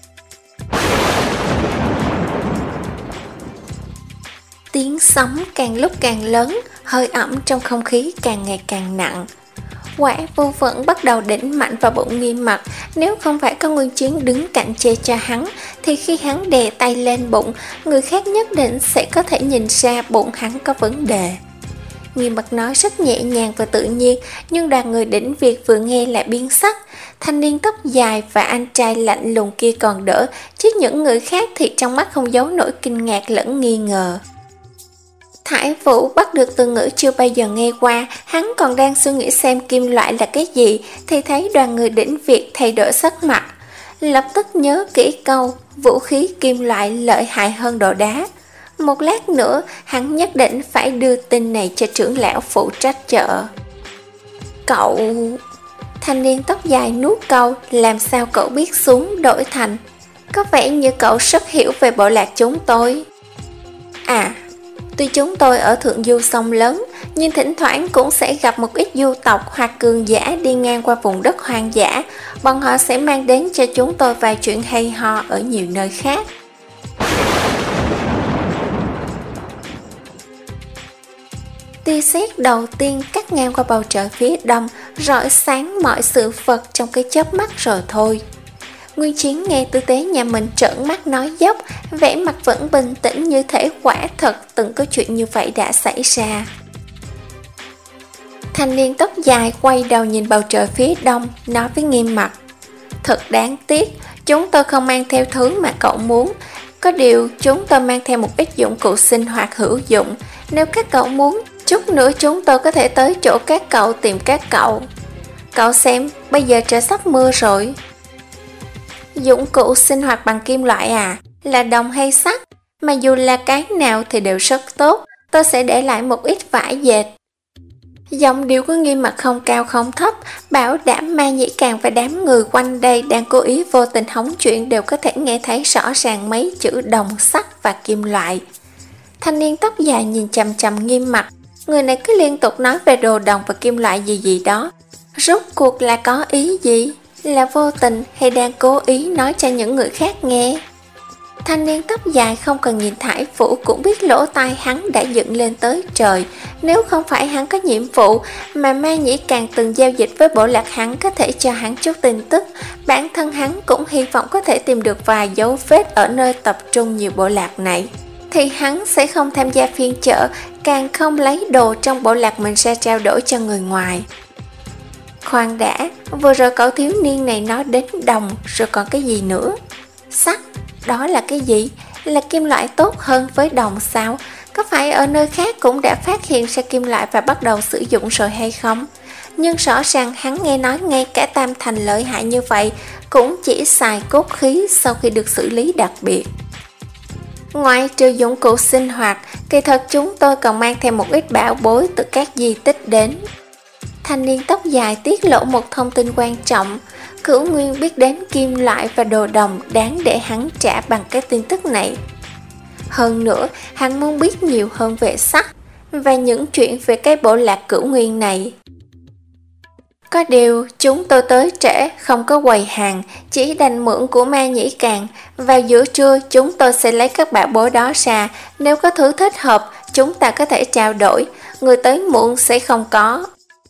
Tiếng sấm càng lúc càng lớn, hơi ẩm trong không khí càng ngày càng nặng. Quả vô vẫn bắt đầu đỉnh mạnh vào bụng Nghiêm Mặc. Nếu không phải có Nguyên Chiến đứng cạnh che cho hắn, thì khi hắn đè tay lên bụng, người khác nhất định sẽ có thể nhìn ra bụng hắn có vấn đề. Nghiêm Mặc nói rất nhẹ nhàng và tự nhiên, nhưng đoàn người đỉnh Việt vừa nghe lại biến sắc. Thanh niên tóc dài và anh trai lạnh lùng kia còn đỡ, chứ những người khác thì trong mắt không giấu nổi kinh ngạc lẫn nghi ngờ. Thải Vũ bắt được từ ngữ chưa bao giờ nghe qua, hắn còn đang suy nghĩ xem kim loại là cái gì, thì thấy đoàn người đỉnh Việt thay đổi sắc mặt. Lập tức nhớ kỹ câu, vũ khí kim loại lợi hại hơn đồ đá. Một lát nữa, hắn nhất định phải đưa tin này cho trưởng lão phụ trách chợ. Cậu... Thanh niên tóc dài nuốt câu, làm sao cậu biết xuống đổi thành. Có vẻ như cậu rất hiểu về bộ lạc chúng tôi. À... Tuy chúng tôi ở thượng du sông lớn, nhưng thỉnh thoảng cũng sẽ gặp một ít du tộc hoặc cường giả đi ngang qua vùng đất hoang dã. Bọn họ sẽ mang đến cho chúng tôi vài chuyện hay ho ở nhiều nơi khác. Tia sét đầu tiên cắt ngang qua bầu trời phía đông, rọi sáng mọi sự vật trong cái chớp mắt rồi thôi. Nguyên Chiến nghe tư tế nhà mình trợn mắt nói dốc, vẻ mặt vẫn bình tĩnh như thể quả thật từng có chuyện như vậy đã xảy ra. Thanh niên tóc dài quay đầu nhìn bầu trời phía đông, nói với Nghiêm Mặc. Thật đáng tiếc, chúng tôi không mang theo thứ mà cậu muốn. Có điều chúng tôi mang theo một ít dụng cụ sinh hoạt hữu dụng. Nếu các cậu muốn, chút nữa chúng tôi có thể tới chỗ các cậu tìm các cậu. Cậu xem, bây giờ trời sắp mưa rồi. Dụng cụ sinh hoạt bằng kim loại à? Là đồng hay sắt? Mà dù là cái nào thì đều rất tốt. Tôi sẽ để lại một ít vải dệt. Giọng điệu của Nghiêm Mặc không cao không thấp, bảo đảm Ma Nhĩ Càng và đám người quanh đây đang cố ý vô tình hóng chuyện đều có thể nghe thấy rõ ràng mấy chữ đồng, sắt và kim loại. Thanh niên tóc dài nhìn chằm chằm Nghiêm Mặc. Người này cứ liên tục nói về đồ đồng và kim loại gì gì đó. Rốt cuộc là có ý gì? Là vô tình hay đang cố ý nói cho những người khác nghe? Thanh niên tóc dài không cần nhìn Thải Vũ cũng biết lỗ tai hắn đã dựng lên tới trời. Nếu không phải hắn có nhiệm vụ mà Ma Nhĩ Càng từng giao dịch với bộ lạc hắn có thể cho hắn chút tin tức, bản thân hắn cũng hy vọng có thể tìm được vài dấu vết ở nơi tập trung nhiều bộ lạc này, thì hắn sẽ không tham gia phiên chợ, càng không lấy đồ trong bộ lạc mình ra trao đổi cho người ngoài. Khoan đã, vừa rồi cậu thiếu niên này nói đến đồng, rồi còn cái gì nữa? Sắt, đó là cái gì? Là kim loại tốt hơn với đồng sao? Có phải ở nơi khác cũng đã phát hiện ra kim loại và bắt đầu sử dụng rồi hay không? Nhưng rõ ràng hắn nghe nói ngay cả Tam Thành lợi hại như vậy cũng chỉ xài cốt khí sau khi được xử lý đặc biệt. Ngoài trừ dụng cụ sinh hoạt, kỳ thật chúng tôi còn mang theo một ít bảo bối từ các di tích đến. Thanh niên tóc dài tiết lộ một thông tin quan trọng. Cửu Nguyên biết đến kim loại và đồ đồng đáng để hắn trả bằng cái tin tức này. Hơn nữa, hắn muốn biết nhiều hơn về sắt và những chuyện về cái bộ lạc Cửu Nguyên này. Có điều, chúng tôi tới trễ, không có quầy hàng, chỉ đành mượn của Ma Nhĩ Càng. Vào giữa trưa, chúng tôi sẽ lấy các bảo bối đó ra. Nếu có thứ thích hợp, chúng ta có thể trao đổi. Người tới muộn sẽ không có.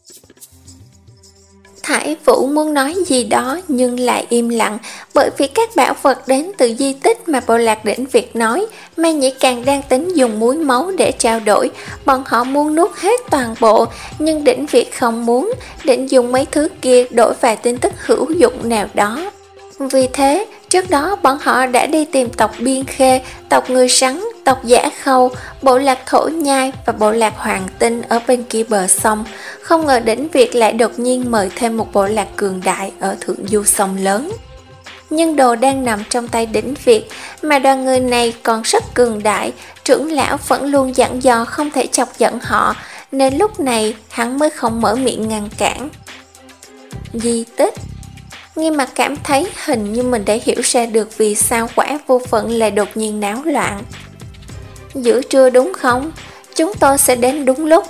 Thải Vũ muốn nói gì đó nhưng lại im lặng, bởi vì các bảo vật đến từ di tích mà bộ lạc Đỉnh Việt nói, Ma Nhĩ Càng đang tính dùng muối máu để trao đổi. Bọn họ muốn nuốt hết toàn bộ, nhưng Đỉnh Việt không muốn, định dùng mấy thứ kia đổi vài tin tức hữu dụng nào đó. Vì thế, trước đó bọn họ đã đi tìm tộc Biên Khê, tộc Người Sắn, tộc Giả Khâu, bộ lạc Thổ Nhai và bộ lạc Hoàng Tinh ở bên kia bờ sông. Không ngờ Đỉnh Việt lại đột nhiên mời thêm một bộ lạc cường đại ở thượng du sông lớn. nhưng đồ đang nằm trong tay đỉnh Việt, mà đoàn người này còn rất cường đại, trưởng lão vẫn luôn dặn dò không thể chọc giận họ, nên lúc này hắn mới không mở miệng ngăn cản. Di tích. Nghiêm Mặc cảm thấy hình như mình đã hiểu ra được vì sao Quả Vô Phận lại đột nhiên náo loạn. Giữa trưa đúng không? Chúng tôi sẽ đến đúng lúc.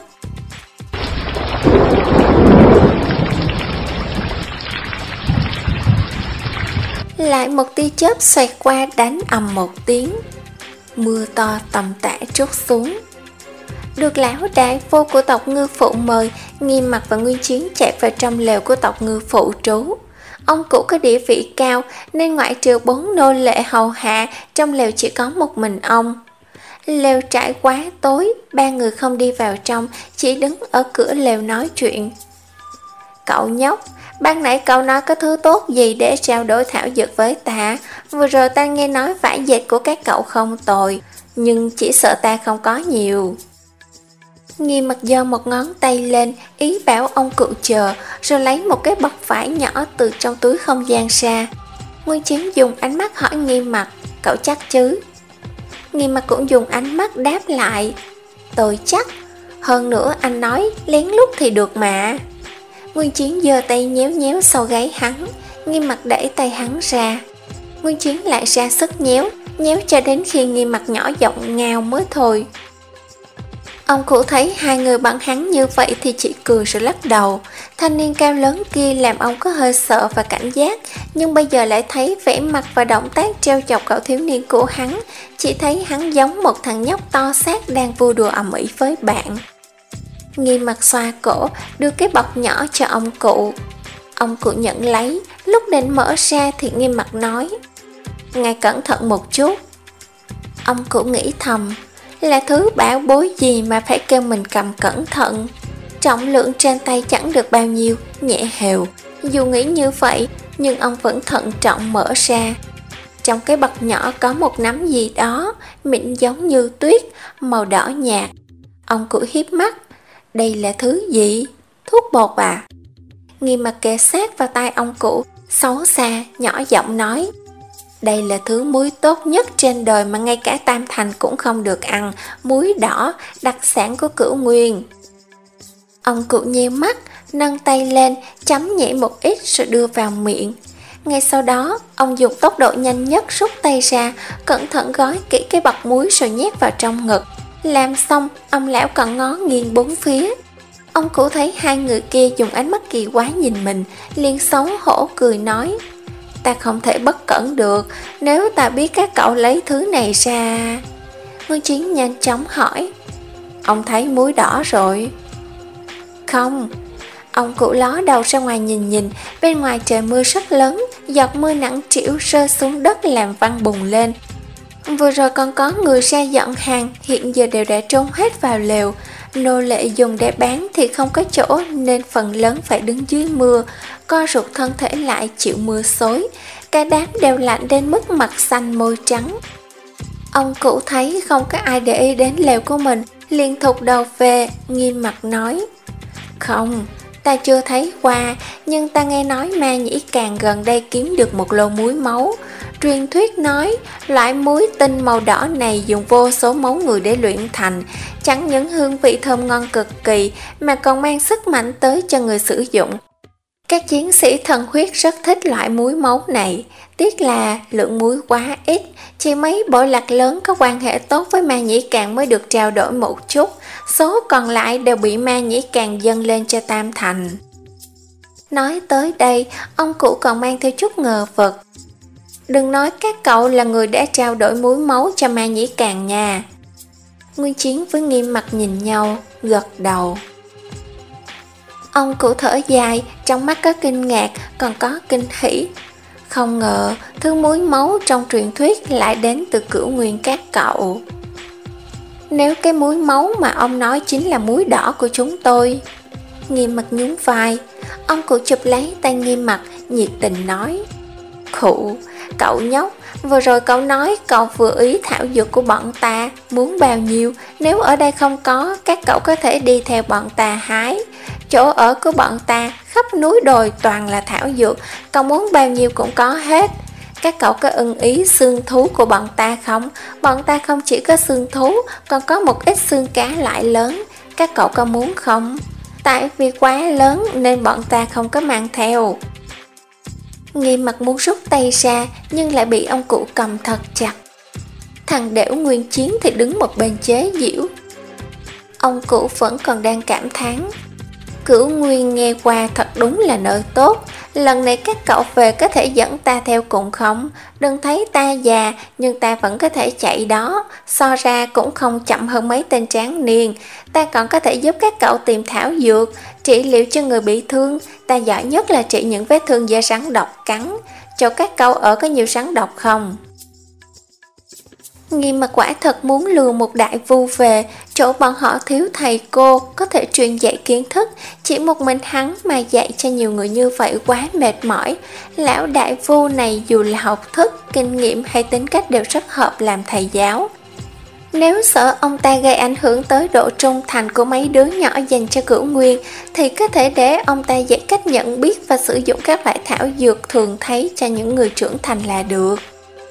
Lại một tia chớp xoẹt qua đánh ầm một tiếng. Mưa to tầm tã trút xuống. Được lão đại vô của tộc Ngư Phụ mời, Nghiêm Mặc và Nguyên Chiến chạy vào trong lều của tộc Ngư Phụ trú. Ông cụ có địa vị cao nên ngoại trừ bốn nô lệ hầu hạ, trong lều chỉ có một mình ông. Lều trải quá tối, ba người không đi vào trong, chỉ đứng ở cửa lều nói chuyện. Cậu nhóc, ban nãy cậu nói có thứ tốt gì để trao đổi thảo dược với ta? Vừa rồi ta nghe nói vải dệt của các cậu không tồi, nhưng chỉ sợ ta không có nhiều. Nghiêm Mặc giơ một ngón tay lên, ý bảo ông cụ chờ, rồi lấy một cái bọc vải nhỏ từ trong túi không gian ra. Nguyên Chiến dùng ánh mắt hỏi Nghiêm Mặc, cậu chắc chứ? Nghiêm Mặc cũng dùng ánh mắt đáp lại, tôi chắc. Hơn nữa anh nói lén lút thì được mà. Nguyên Chiến giơ tay nhéo nhéo sau gáy hắn. Nghiêm Mặc đẩy tay hắn ra. Nguyên Chiến lại ra sức nhéo, nhéo cho đến khi Nghiêm Mặc nhỏ giọng ngao mới thôi. Ông cụ thấy hai người bằng hắn như vậy thì chỉ cười rồi lắc đầu. Thanh niên cao lớn kia làm ông có hơi sợ và cảnh giác, nhưng bây giờ lại thấy vẻ mặt và động tác trêu chọc cậu thiếu niên của hắn, chỉ thấy hắn giống một thằng nhóc to xác đang vui đùa ầm ĩ với bạn. Nghiêm Mặc xoa cổ, đưa cái bọc nhỏ cho ông cụ. Ông cụ nhận lấy, lúc định mở ra thì Nghiêm Mặc nói, ngài cẩn thận một chút. Ông cụ nghĩ thầm, là thứ bảo bối gì mà phải kêu mình cầm cẩn thận. Trọng lượng trên tay chẳng được bao nhiêu, nhẹ hều. Dù nghĩ như vậy, nhưng ông vẫn thận trọng mở ra. Trong cái bọc nhỏ có một nắm gì đó, mịn giống như tuyết, màu đỏ nhạt. Ông cụ hiếp mắt, đây là thứ gì? Thuốc bột à? Nghiêm Mặc kề sát vào tai ông cụ, xấu xa, nhỏ giọng nói, đây là thứ muối tốt nhất trên đời mà ngay cả Tam Thành cũng không được ăn, muối đỏ, đặc sản của Cửu Nguyên. Ông cụ nheo mắt, nâng tay lên, chấm nhẹ một ít rồi đưa vào miệng. Ngay sau đó, ông dùng tốc độ nhanh nhất rút tay ra, cẩn thận gói kỹ cái bọc muối rồi nhét vào trong ngực. Làm xong, ông lão còn ngó nghiêng bốn phía. Ông cụ thấy hai người kia dùng ánh mắt kỳ quái nhìn mình, liền xấu hổ cười nói, ta không thể bất cẩn được, nếu ta biết các cậu lấy thứ này ra. Nguyên Chiến nhanh chóng hỏi, ông thấy muối đỏ rồi? Không. Ông cụ ló đầu ra ngoài nhìn nhìn, bên ngoài trời mưa rất lớn, giọt mưa nặng trĩu rơi xuống đất làm văng bùng lên. Vừa rồi còn có người ra dọn hàng, hiện giờ đều đã trốn hết vào lều. Nô lệ dùng để bán thì không có chỗ nên phần lớn phải đứng dưới mưa, co rụt thân thể lại chịu mưa xối. Cả đám đều lạnh đến mức mặt xanh môi trắng. Ông cụ thấy không có ai để ý đến lều của mình, liền thụt đầu về, Nghiêm Mặc nói, không, ta chưa thấy qua, nhưng ta nghe nói Ma Nhĩ Càng gần đây kiếm được một lô muối máu. Truyền thuyết nói, loại muối tinh màu đỏ này dùng vô số máu người để luyện thành, chẳng những hương vị thơm ngon cực kỳ, mà còn mang sức mạnh tới cho người sử dụng. Các chiến sĩ thần huyết rất thích loại muối máu này, tiếc là lượng muối quá ít, chỉ mấy bộ lạc lớn có quan hệ tốt với Ma Nhĩ Càng mới được trao đổi một chút, số còn lại đều bị Ma Nhĩ Càng dâng lên cho Tam Thành. Nói tới đây, ông cụ còn mang theo chút ngờ vực. Đừng nói các cậu là người đã trao đổi muối máu cho Ma Nhĩ Càng nha. Nguyên Chiến với Nghiêm Mặc nhìn nhau, gật đầu. Ông cụ thở dài, trong mắt có kinh ngạc, còn có kinh hỉ. Không ngờ, thứ muối máu trong truyền thuyết lại đến từ Cửu Nguyên các cậu. Nếu cái muối máu mà ông nói chính là muối đỏ của chúng tôi. Nghiêm Mặc nhún vai, ông cụ chụp lấy tay Nghiêm Mặc, nhiệt tình nói, khụ, cậu nhóc, vừa rồi cậu nói cậu vừa ý thảo dược của bọn ta, muốn bao nhiêu, nếu ở đây không có, các cậu có thể đi theo bọn ta hái. Chỗ ở của bọn ta, khắp núi đồi toàn là thảo dược, cậu muốn bao nhiêu cũng có hết. Các cậu có ưng ý xương thú của bọn ta không? Bọn ta không chỉ có xương thú, còn có một ít xương cá loại lớn. Các cậu có muốn không? Tại vì quá lớn nên bọn ta không có mang theo. Nghiêm Mặt muốn rút tay ra nhưng lại bị ông cụ cầm thật chặt. Thằng đểu Nguyên Chiến thì đứng một bên chế giễu. Ông cụ vẫn còn đang cảm thán. Cửu Nguyên nghe qua thật đúng là nơi tốt. Lần này các cậu về có thể dẫn ta theo cùng không? Đừng thấy ta già nhưng ta vẫn có thể chạy đó. So ra cũng không chậm hơn mấy tên tráng niên. Ta còn có thể giúp các cậu tìm thảo dược, trị liệu cho người bị thương. Ta giỏi nhất là trị những vết thương do rắn độc cắn. Chỗ các cậu ở có nhiều rắn độc không? Nghiêm Mặt quả thật muốn lừa một đại vu về, chỗ bọn họ thiếu thầy cô có thể truyền dạy kiến thức, chỉ một mình hắn mà dạy cho nhiều người như vậy quá mệt mỏi. Lão đại vu này dù là học thức, kinh nghiệm hay tính cách đều rất hợp làm thầy giáo. Nếu sợ ông ta gây ảnh hưởng tới độ trung thành của mấy đứa nhỏ dành cho Cửu Nguyên, thì có thể để ông ta dạy cách nhận biết và sử dụng các loại thảo dược thường thấy cho những người trưởng thành là được.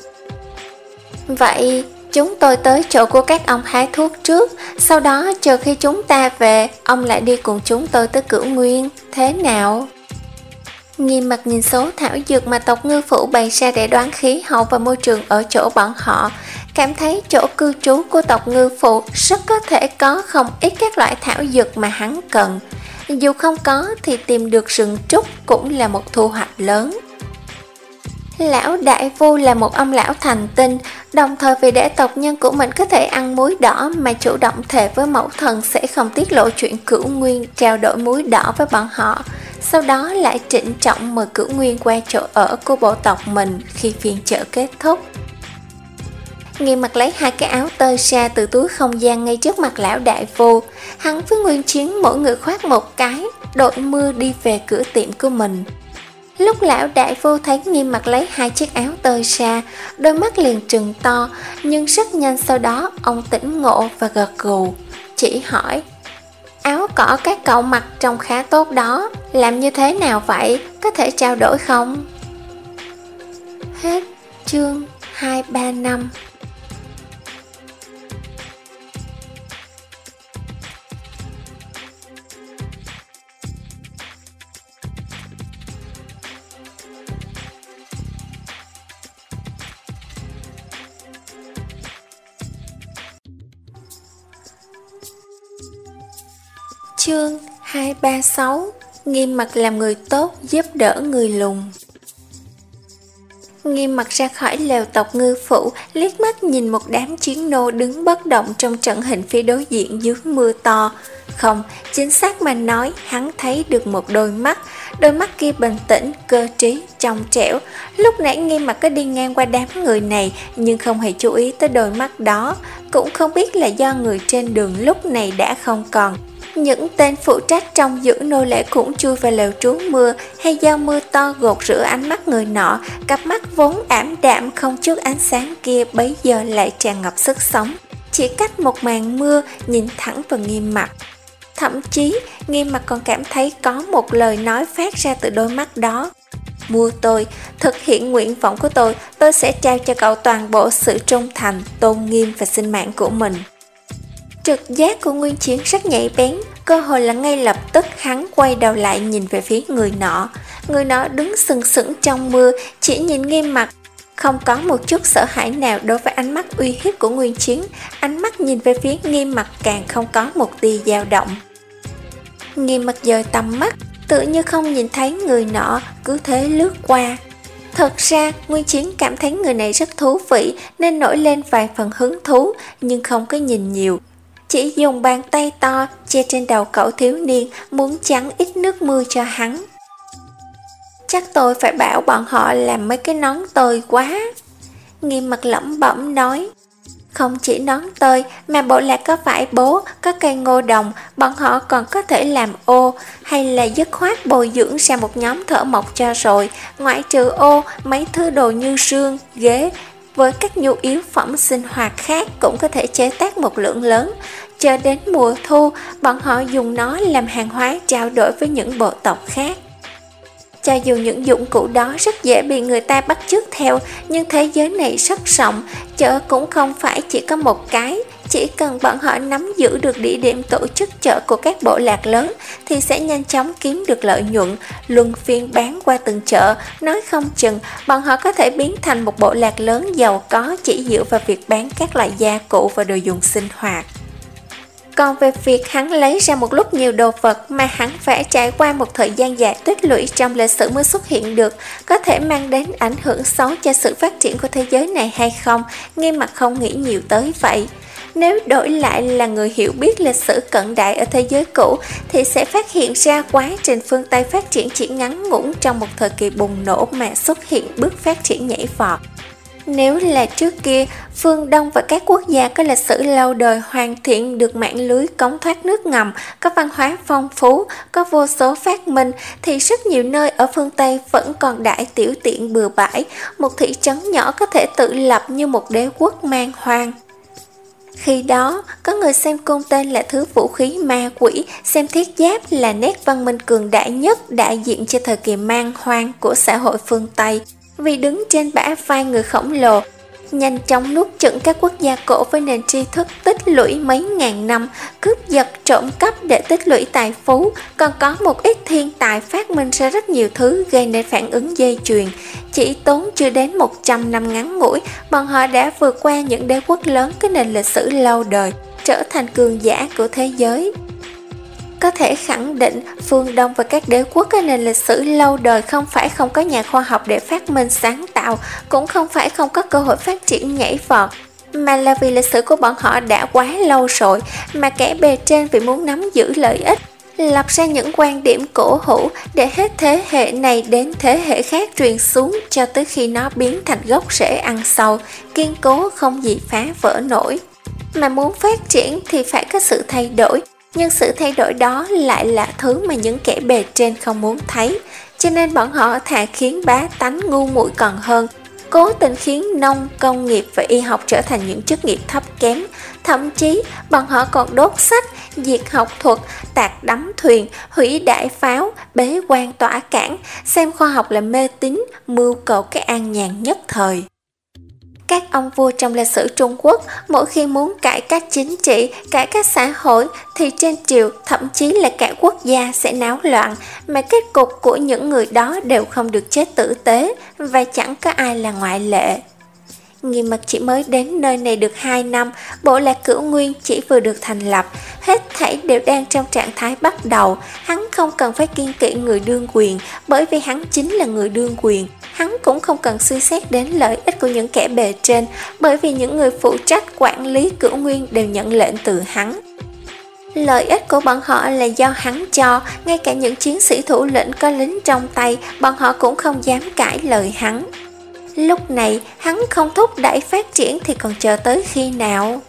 Vậy chúng tôi tới chỗ của các ông hái thuốc trước, sau đó chờ khi chúng ta về, ông lại đi cùng chúng tôi tới Cửu Nguyên, thế nào? Nghiêm Mặt nhìn số thảo dược mà tộc Ngư Phủ bày ra để đoán khí hậu và môi trường ở chỗ bọn họ, cảm thấy chỗ cư trú của tộc Ngư Phủ rất có thể có không ít các loại thảo dược mà hắn cần. Dù không có thì tìm được rừng trúc cũng là một thu hoạch lớn. Lão đại vu là một ông lão thành tinh, đồng thời vì để tộc nhân của mình có thể ăn muối đỏ mà chủ động thề với mẫu thần sẽ không tiết lộ chuyện Cửu Nguyên trao đổi muối đỏ với bọn họ, sau đó lại trịnh trọng mời Cửu Nguyên qua chỗ ở của bộ tộc mình khi phiên chợ kết thúc. Nghiêm Mặt lấy hai cái áo tơi ra từ túi không gian ngay trước mặt lão đại vu, hắn với Nguyên Chiến mỗi người khoác một cái, đội mưa đi về cửa tiệm của mình. Lúc lão đại vô thấy Nghiêm Mặt lấy hai chiếc áo tơi ra, đôi mắt liền trừng to, nhưng rất nhanh sau đó ông tỉnh ngộ và gật gù, chỉ hỏi: áo cỏ các cậu mặc trông khá tốt đó, làm như thế nào vậy, có thể trao đổi không? Hết chương hai ba năm. Chương hai ba sáu. Nghiêm Mặt làm người tốt giúp đỡ người lùn. Nghiêm Mặt ra khỏi lều tộc Ngư Phủ, liếc mắt nhìn một đám chiến nô đứng bất động trong trận hình phía đối diện dưới mưa to. Không, chính xác mà nói, hắn thấy được một đôi mắt. Đôi mắt kia bình tĩnh, cơ trí, trong trẻo. Lúc nãy Nghiêm Mặt có đi ngang qua đám người này, nhưng không hề chú ý tới đôi mắt đó. Cũng không biết là do người trên đường lúc này đã không còn. Những tên phụ trách trong giữ nô lệ cũng chui vào lều trú mưa, hay do mưa to gột rửa ánh mắt người nọ, cặp mắt vốn ảm đạm không chút ánh sáng kia bấy giờ lại tràn ngập sức sống. Chỉ cách một màn mưa nhìn thẳng vào Nghiêm Mặt. Thậm chí Nghiêm Mặt còn cảm thấy có một lời nói phát ra từ đôi mắt đó: mua tôi, thực hiện nguyện vọng của tôi, tôi sẽ trao cho cậu toàn bộ sự trung thành, tôn nghiêm và sinh mạng của mình. Trực giác của Nguyên Chiến rất nhạy bén, cơ hội là ngay lập tức hắn quay đầu lại nhìn về phía người nọ. Người nọ đứng sừng sững trong mưa, chỉ nhìn Nghiêm Mặt, không có một chút sợ hãi nào đối với ánh mắt uy hiếp của Nguyên Chiến. Ánh mắt nhìn về phía Nghiêm Mặt càng không có một tia dao động. Nghiêm Mặt dời tầm mắt, tự như không nhìn thấy người nọ, cứ thế lướt qua. Thật ra, Nguyên Chiến cảm thấy người này rất thú vị nên nổi lên vài phần hứng thú, nhưng không có nhìn nhiều. Chỉ dùng bàn tay to che trên đầu cậu thiếu niên, muốn chắn ít nước mưa cho hắn. Chắc tôi phải bảo bọn họ làm mấy cái nón tơi quá. Nghiêm Mặt lẩm bẩm nói. Không chỉ nón tơi mà bộ lạc có vải bố, có cây ngô đồng, bọn họ còn có thể làm ô, hay là dứt khoát bồi dưỡng ra một nhóm thợ mộc cho rồi. Ngoại trừ ô, mấy thứ đồ như sương, ghế với các nhu yếu phẩm sinh hoạt khác cũng có thể chế tác một lượng lớn. Chờ đến mùa thu, bọn họ dùng nó làm hàng hóa trao đổi với những bộ tộc khác. Cho dù những dụng cụ đó rất dễ bị người ta bắt chước theo, nhưng thế giới này rất rộng, chợ cũng không phải chỉ có một cái. Chỉ cần bọn họ nắm giữ được địa điểm tổ chức chợ của các bộ lạc lớn thì sẽ nhanh chóng kiếm được lợi nhuận, luân phiên bán qua từng chợ. Nói không chừng bọn họ có thể biến thành một bộ lạc lớn giàu có chỉ dựa vào việc bán các loại gia cụ và đồ dùng sinh hoạt. Còn về việc hắn lấy ra một lúc nhiều đồ vật mà hắn phải trải qua một thời gian dài tích lũy trong lịch sử mới xuất hiện được, có thể mang đến ảnh hưởng xấu cho sự phát triển của thế giới này hay không, Nghiêm Mặc không nghĩ nhiều tới vậy. Nếu đổi lại là người hiểu biết lịch sử cận đại ở thế giới cũ thì sẽ phát hiện ra quá trình phương Tây phát triển chỉ ngắn ngủn trong một thời kỳ bùng nổ mà xuất hiện bước phát triển nhảy vọt. Nếu là trước kia, phương Đông và các quốc gia có lịch sử lâu đời hoàn thiện được mạng lưới cống thoát nước ngầm, có văn hóa phong phú, có vô số phát minh, thì rất nhiều nơi ở phương Tây vẫn còn đại tiểu tiện bừa bãi, một thị trấn nhỏ có thể tự lập như một đế quốc man hoang. Khi đó, có người xem cung tên là thứ vũ khí ma quỷ, xem thiết giáp là nét văn minh cường đại nhất đại diện cho thời kỳ man hoang của xã hội phương Tây. Vì đứng trên bả vai người khổng lồ, nhanh chóng nuốt chửng các quốc gia cổ với nền tri thức tích lũy mấy ngàn năm, cướp giật trộm cắp để tích lũy tài phú, còn có một ít thiên tài phát minh ra rất nhiều thứ gây nên phản ứng dây chuyền. Chỉ tốn chưa đến một trăm năm ngắn ngủi, bọn họ đã vượt qua những đế quốc lớn có nền lịch sử lâu đời, trở thành cường giả của thế giới. Có thể khẳng định, phương Đông và các đế quốc có nền lịch sử lâu đời không phải không có nhà khoa học để phát minh sáng tạo, cũng không phải không có cơ hội phát triển nhảy vọt, mà là vì lịch sử của bọn họ đã quá lâu rồi, mà kẻ bề trên vì muốn nắm giữ lợi ích, lập ra những quan điểm cổ hủ để hết thế hệ này đến thế hệ khác truyền xuống cho tới khi nó biến thành gốc rễ ăn sâu, kiên cố không gì phá vỡ nổi. Mà muốn phát triển thì phải có sự thay đổi, nhưng sự thay đổi đó lại là thứ mà những kẻ bề trên không muốn thấy, cho nên bọn họ thà khiến bá tánh ngu muội còn hơn, cố tình khiến nông, công nghiệp và y học trở thành những chức nghiệp thấp kém. Thậm chí bọn họ còn đốt sách, diệt học thuật, tạc đắm thuyền, hủy đại pháo, bế quan tỏa cảng, xem khoa học là mê tín, mưu cầu cái an nhàn nhất thời. Các ông vua trong lịch sử Trung Quốc mỗi khi muốn cải cách chính trị, cải cách xã hội thì trên triều, thậm chí là cả quốc gia sẽ náo loạn, mà kết cục của những người đó đều không được chết tử tế và chẳng có ai là ngoại lệ. Nghiêm Mặc chỉ mới đến nơi này được hai năm, bộ lạc Cửu Nguyên chỉ vừa được thành lập, hết thảy đều đang trong trạng thái bắt đầu. Hắn không cần phải kiêng kỵ người đương quyền, bởi vì hắn chính là người đương quyền. Hắn cũng không cần suy xét đến lợi ích của những kẻ bề trên, bởi vì những người phụ trách quản lý Cửu Nguyên đều nhận lệnh từ hắn. Lợi ích của bọn họ là do hắn cho, ngay cả những chiến sĩ thủ lĩnh có lính trong tay, bọn họ cũng không dám cãi lời hắn. Lúc này, hắn không thúc đẩy phát triển thì còn chờ tới khi nào?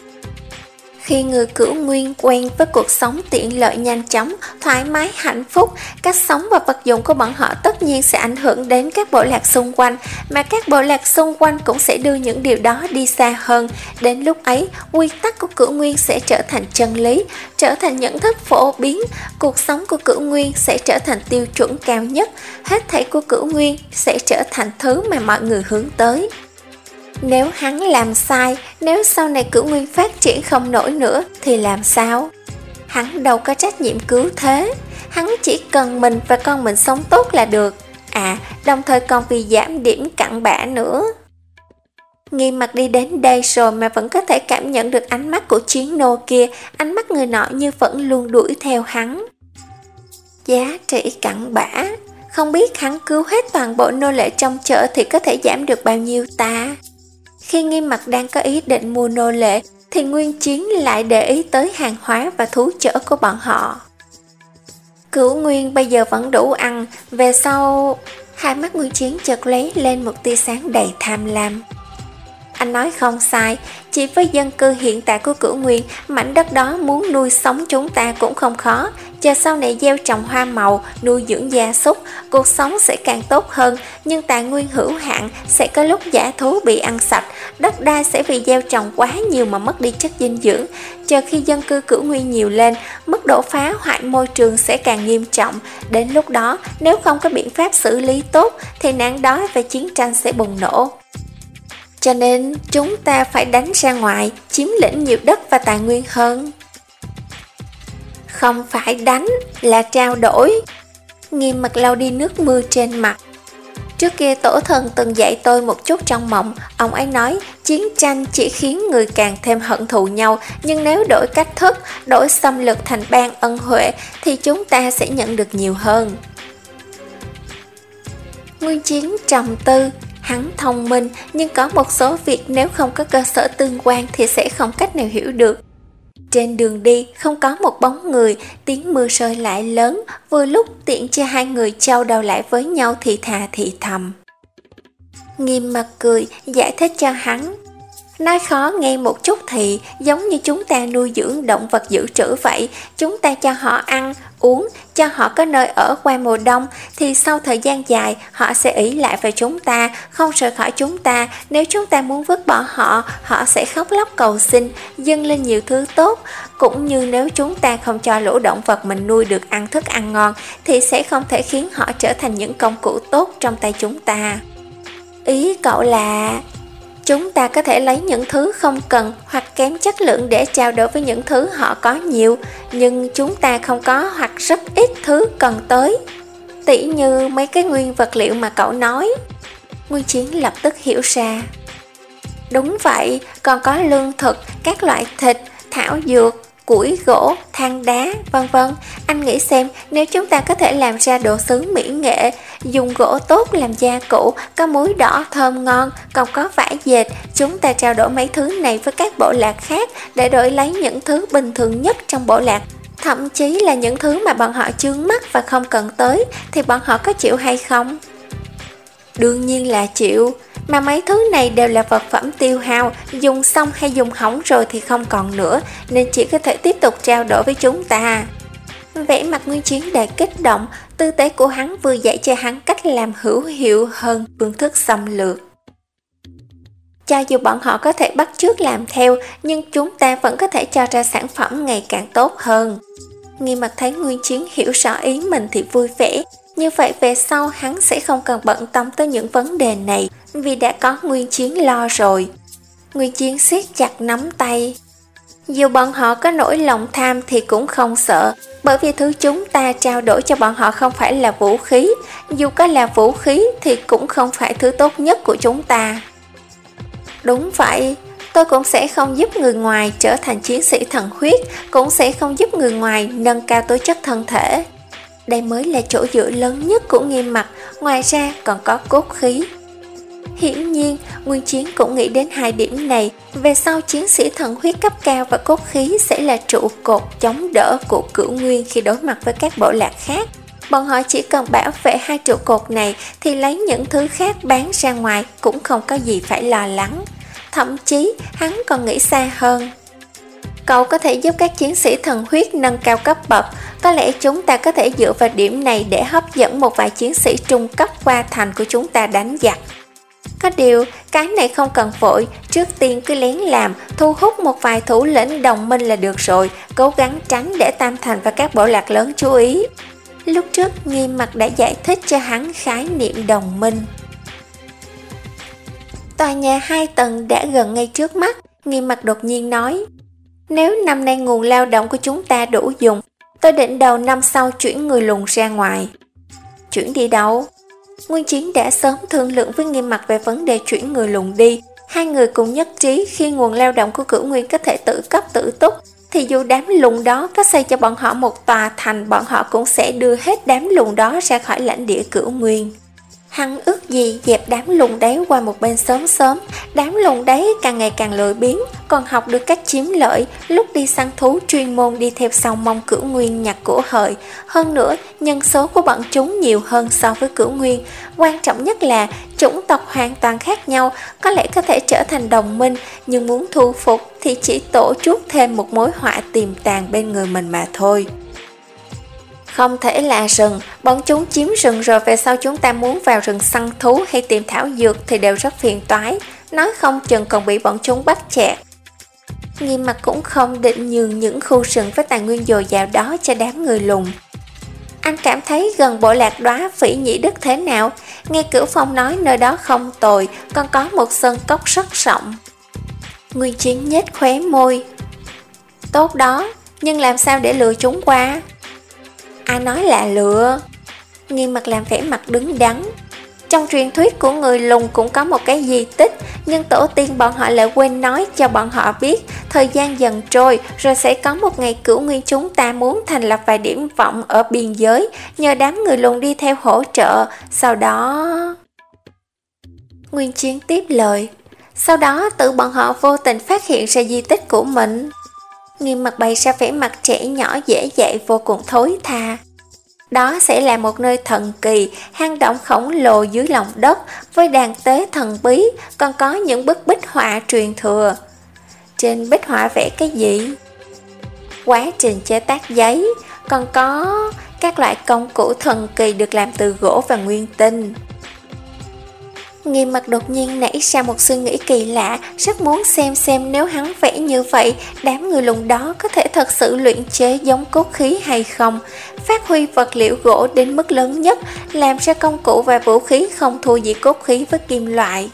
Khi người Cửu Nguyên quen với cuộc sống tiện lợi nhanh chóng, thoải mái hạnh phúc, cách sống và vật dụng của bọn họ tất nhiên sẽ ảnh hưởng đến các bộ lạc xung quanh, mà các bộ lạc xung quanh cũng sẽ đưa những điều đó đi xa hơn. Đến lúc ấy, quy tắc của Cửu Nguyên sẽ trở thành chân lý, trở thành nhận thức phổ biến, cuộc sống của Cửu Nguyên sẽ trở thành tiêu chuẩn cao nhất, hết thảy của Cửu Nguyên sẽ trở thành thứ mà mọi người hướng tới. Nếu hắn làm sai, nếu sau này Cửu Nguyên phát triển không nổi nữa thì làm sao? Hắn đâu có trách nhiệm cứu thế, hắn chỉ cần mình và con mình sống tốt là được. À, đồng thời còn vì giảm điểm cặn bã nữa. Nghiêm Mặc đi đến đây rồi mà vẫn có thể cảm nhận được ánh mắt của chiến nô kia, ánh mắt người nọ như vẫn luôn đuổi theo hắn. Giá trị cặn bã, không biết hắn cứu hết toàn bộ nô lệ trong chợ thì có thể giảm được bao nhiêu ta? Khi Nghiêm Mặc đang có ý định mua nô lệ thì Nguyên Chiến lại để ý tới hàng hóa và thú chở của bọn họ. Cửu Nguyên bây giờ vẫn đủ ăn, về sau... Hai mắt Nguyên Chiến chợt lấy lên một tia sáng đầy tham lam. Anh nói không sai, chỉ với dân cư hiện tại của Cửu Nguyên, mảnh đất đó muốn nuôi sống chúng ta cũng không khó. Chờ sau này gieo trồng hoa màu, nuôi dưỡng gia súc, cuộc sống sẽ càng tốt hơn, nhưng tài nguyên hữu hạn, sẽ có lúc dã thú bị ăn sạch, đất đai sẽ vì gieo trồng quá nhiều mà mất đi chất dinh dưỡng. Chờ khi dân cư Cửu Nguyên nhiều lên, mức độ phá hoại môi trường sẽ càng nghiêm trọng. Đến lúc đó, nếu không có biện pháp xử lý tốt, thì nạn đói và chiến tranh sẽ bùng nổ. Cho nên, chúng ta phải đánh ra ngoài, chiếm lĩnh nhiều đất và tài nguyên hơn. Không phải đánh, là trao đổi. Nghiêm mặt lau đi nước mưa trên mặt. Trước kia tổ thần từng dạy tôi một chút trong mộng. Ông ấy nói chiến tranh chỉ khiến người càng thêm hận thù nhau, nhưng nếu đổi cách thức, đổi xâm lược thành ban ân huệ, thì chúng ta sẽ nhận được nhiều hơn. Nguyên Chiến trầm tư. Hắn thông minh, nhưng có một số việc nếu không có cơ sở tương quan thì sẽ không cách nào hiểu được. Trên đường đi không có một bóng người, tiếng mưa rơi lại lớn, vừa lúc tiện cho hai người trao đầu lại với nhau thì thà thì thầm. Nghiêm mặt cười, giải thích cho hắn. Nói khó nghe một chút thì giống như chúng ta nuôi dưỡng động vật dự trữ vậy, chúng ta cho họ ăn, uống, cho họ có nơi ở qua mùa đông, thì sau thời gian dài họ sẽ ỷ lại vào chúng ta, không rời khỏi chúng ta. Nếu chúng ta muốn vứt bỏ họ, họ sẽ khóc lóc cầu xin, dâng lên nhiều thứ tốt. Cũng như nếu chúng ta không cho lũ động vật mình nuôi được ăn thức ăn ngon, thì sẽ không thể khiến họ trở thành những công cụ tốt trong tay chúng ta. Ý cậu là chúng ta có thể lấy những thứ không cần hoặc kém chất lượng để trao đổi với những thứ họ có nhiều, nhưng chúng ta không có hoặc rất ít thứ cần tới. Tỉ như mấy cái nguyên vật liệu mà cậu nói. Nguyên Chiến lập tức hiểu ra. Đúng vậy, còn có lương thực, các loại thịt, thảo dược, củi gỗ, than đá, vân vân. Anh nghĩ xem, nếu chúng ta có thể làm ra đồ sứ mỹ nghệ, dùng gỗ tốt làm gia cụ, có muối đỏ thơm ngon, còn có vải dệt, chúng ta trao đổi mấy thứ này với các bộ lạc khác để đổi lấy những thứ bình thường nhất trong bộ lạc, thậm chí là những thứ mà bọn họ chướng mắt và không cần tới, thì bọn họ có chịu hay không? Đương nhiên là chịu, mà mấy thứ này đều là vật phẩm tiêu hao, dùng xong hay dùng hỏng rồi thì không còn nữa, nên chỉ có thể tiếp tục trao đổi với chúng ta. Vẻ mặt Nguyên Chiến đầy kích động, tư thế của hắn vừa dạy cho hắn cách làm hữu hiệu hơn phương thức xâm lược. Cho dù bọn họ có thể bắt chước làm theo, nhưng chúng ta vẫn có thể cho ra sản phẩm ngày càng tốt hơn. Nghiêm mặt thấy Nguyên Chiến hiểu rõ ý mình thì vui vẻ. Như vậy về sau hắn sẽ không cần bận tâm tới những vấn đề này, vì đã có Nguyên Chiến lo rồi. Nguyên Chiến siết chặt nắm tay. Dù bọn họ có nỗi lòng tham thì cũng không sợ, bởi vì thứ chúng ta trao đổi cho bọn họ không phải là vũ khí. Dù có là vũ khí thì cũng không phải thứ tốt nhất của chúng ta. Đúng vậy, tôi cũng sẽ không giúp người ngoài trở thành chiến sĩ thần huyết, cũng sẽ không giúp người ngoài nâng cao tố chất thân thể. Đây mới là chỗ dựa lớn nhất của Nghiêm mặt, ngoài ra còn có cốt khí. Hiển nhiên, Nguyên Chiến cũng nghĩ đến hai điểm này, về sau chiến sĩ thần huyết cấp cao và cốt khí sẽ là trụ cột chống đỡ của Cửu Nguyên khi đối mặt với các bộ lạc khác. Bọn họ chỉ cần bảo vệ hai trụ cột này thì lấy những thứ khác bán ra ngoài cũng không có gì phải lo lắng. Thậm chí, hắn còn nghĩ xa hơn. Cậu có thể giúp các chiến sĩ thần huyết nâng cao cấp bậc, có lẽ chúng ta có thể dựa vào điểm này để hấp dẫn một vài chiến sĩ trung cấp qua thành của chúng ta đánh giặc. Có điều, cái này không cần vội, trước tiên cứ lén làm, thu hút một vài thủ lĩnh đồng minh là được rồi, cố gắng tránh để Tam Thành và các bộ lạc lớn chú ý. Lúc trước, Nghiêm mặt đã giải thích cho hắn khái niệm đồng minh. Tòa nhà hai tầng đã gần ngay trước mắt, Nghiêm mặt đột nhiên nói. Nếu năm nay nguồn lao động của chúng ta đủ dùng, tôi định đầu năm sau chuyển người lùn ra ngoài. Chuyển đi đâu? Nguyên Chiến đã sớm thương lượng với Nghiêm mặt về vấn đề chuyển người lùn đi. Hai người cùng nhất trí khi nguồn lao động của Cửu Nguyên có thể tự cấp tự túc, thì dù đám lùn đó có xây cho bọn họ một tòa thành, bọn họ cũng sẽ đưa hết đám lùn đó ra khỏi lãnh địa Cửu Nguyên. Hắn ước gì dẹp đám lùng đấy qua một bên sớm sớm. Đám lùng đấy càng ngày càng lười biếng, còn học được cách chiếm lợi, lúc đi săn thú chuyên môn đi theo sau mong Cửu Nguyên nhặt của hời. Hơn nữa, nhân số của bọn chúng nhiều hơn so với Cửu Nguyên. Quan trọng nhất là chủng tộc hoàn toàn khác nhau, có lẽ có thể trở thành đồng minh, nhưng muốn thu phục thì chỉ tổ chuốc thêm một mối họa tiềm tàng bên người mình mà thôi. Không thể là rừng, bọn chúng chiếm rừng rồi về sau chúng ta muốn vào rừng săn thú hay tìm thảo dược thì đều rất phiền toái, nói không chừng còn bị bọn chúng bắt chẹt. Nghiêm Mặt cũng không định nhường những khu rừng với tài nguyên dồi dào đó cho đám người lùn. Anh cảm thấy gần bộ lạc Đóa Phỉ Nhĩ Đức thế nào? Nghe Cửu Phong nói nơi đó không tồi, còn có một sơn cốc rất rộng. Nguyên Chiến nhếch khóe môi. Tốt đó, nhưng làm sao để lừa chúng qua? Ai nói là lừa? Nghiêm Mặt làm vẻ mặt đứng đắn. Trong truyền thuyết của người lùn cũng có một cái di tích, nhưng tổ tiên bọn họ lại quên nói cho bọn họ biết. Thời gian dần trôi, rồi sẽ có một ngày Cửu Nguyên chúng ta muốn thành lập vài điểm vọng ở biên giới, nhờ đám người lùn đi theo hỗ trợ. Sau đó... Nguyên Chiến tiếp lời. Sau đó tự bọn họ vô tình phát hiện ra di tích của mình. Nghiêm Mặt bày ra vẻ mặt trẻ nhỏ dễ dạy vô cùng thối tha. Đó sẽ là một nơi thần kỳ, hang động khổng lồ dưới lòng đất với đàn tế thần bí, còn có những bức bích họa truyền thừa. Trên bích họa vẽ cái gì? Quá trình chế tác giấy, còn có các loại công cụ thần kỳ được làm từ gỗ và nguyên tinh. Nghiêm Mặt đột nhiên nảy ra một suy nghĩ kỳ lạ, rất muốn xem xem nếu hắn vẽ như vậy, đám người lùn đó có thể thật sự luyện chế giống cốt khí hay không, phát huy vật liệu gỗ đến mức lớn nhất, làm ra công cụ và vũ khí không thua gì cốt khí với kim loại.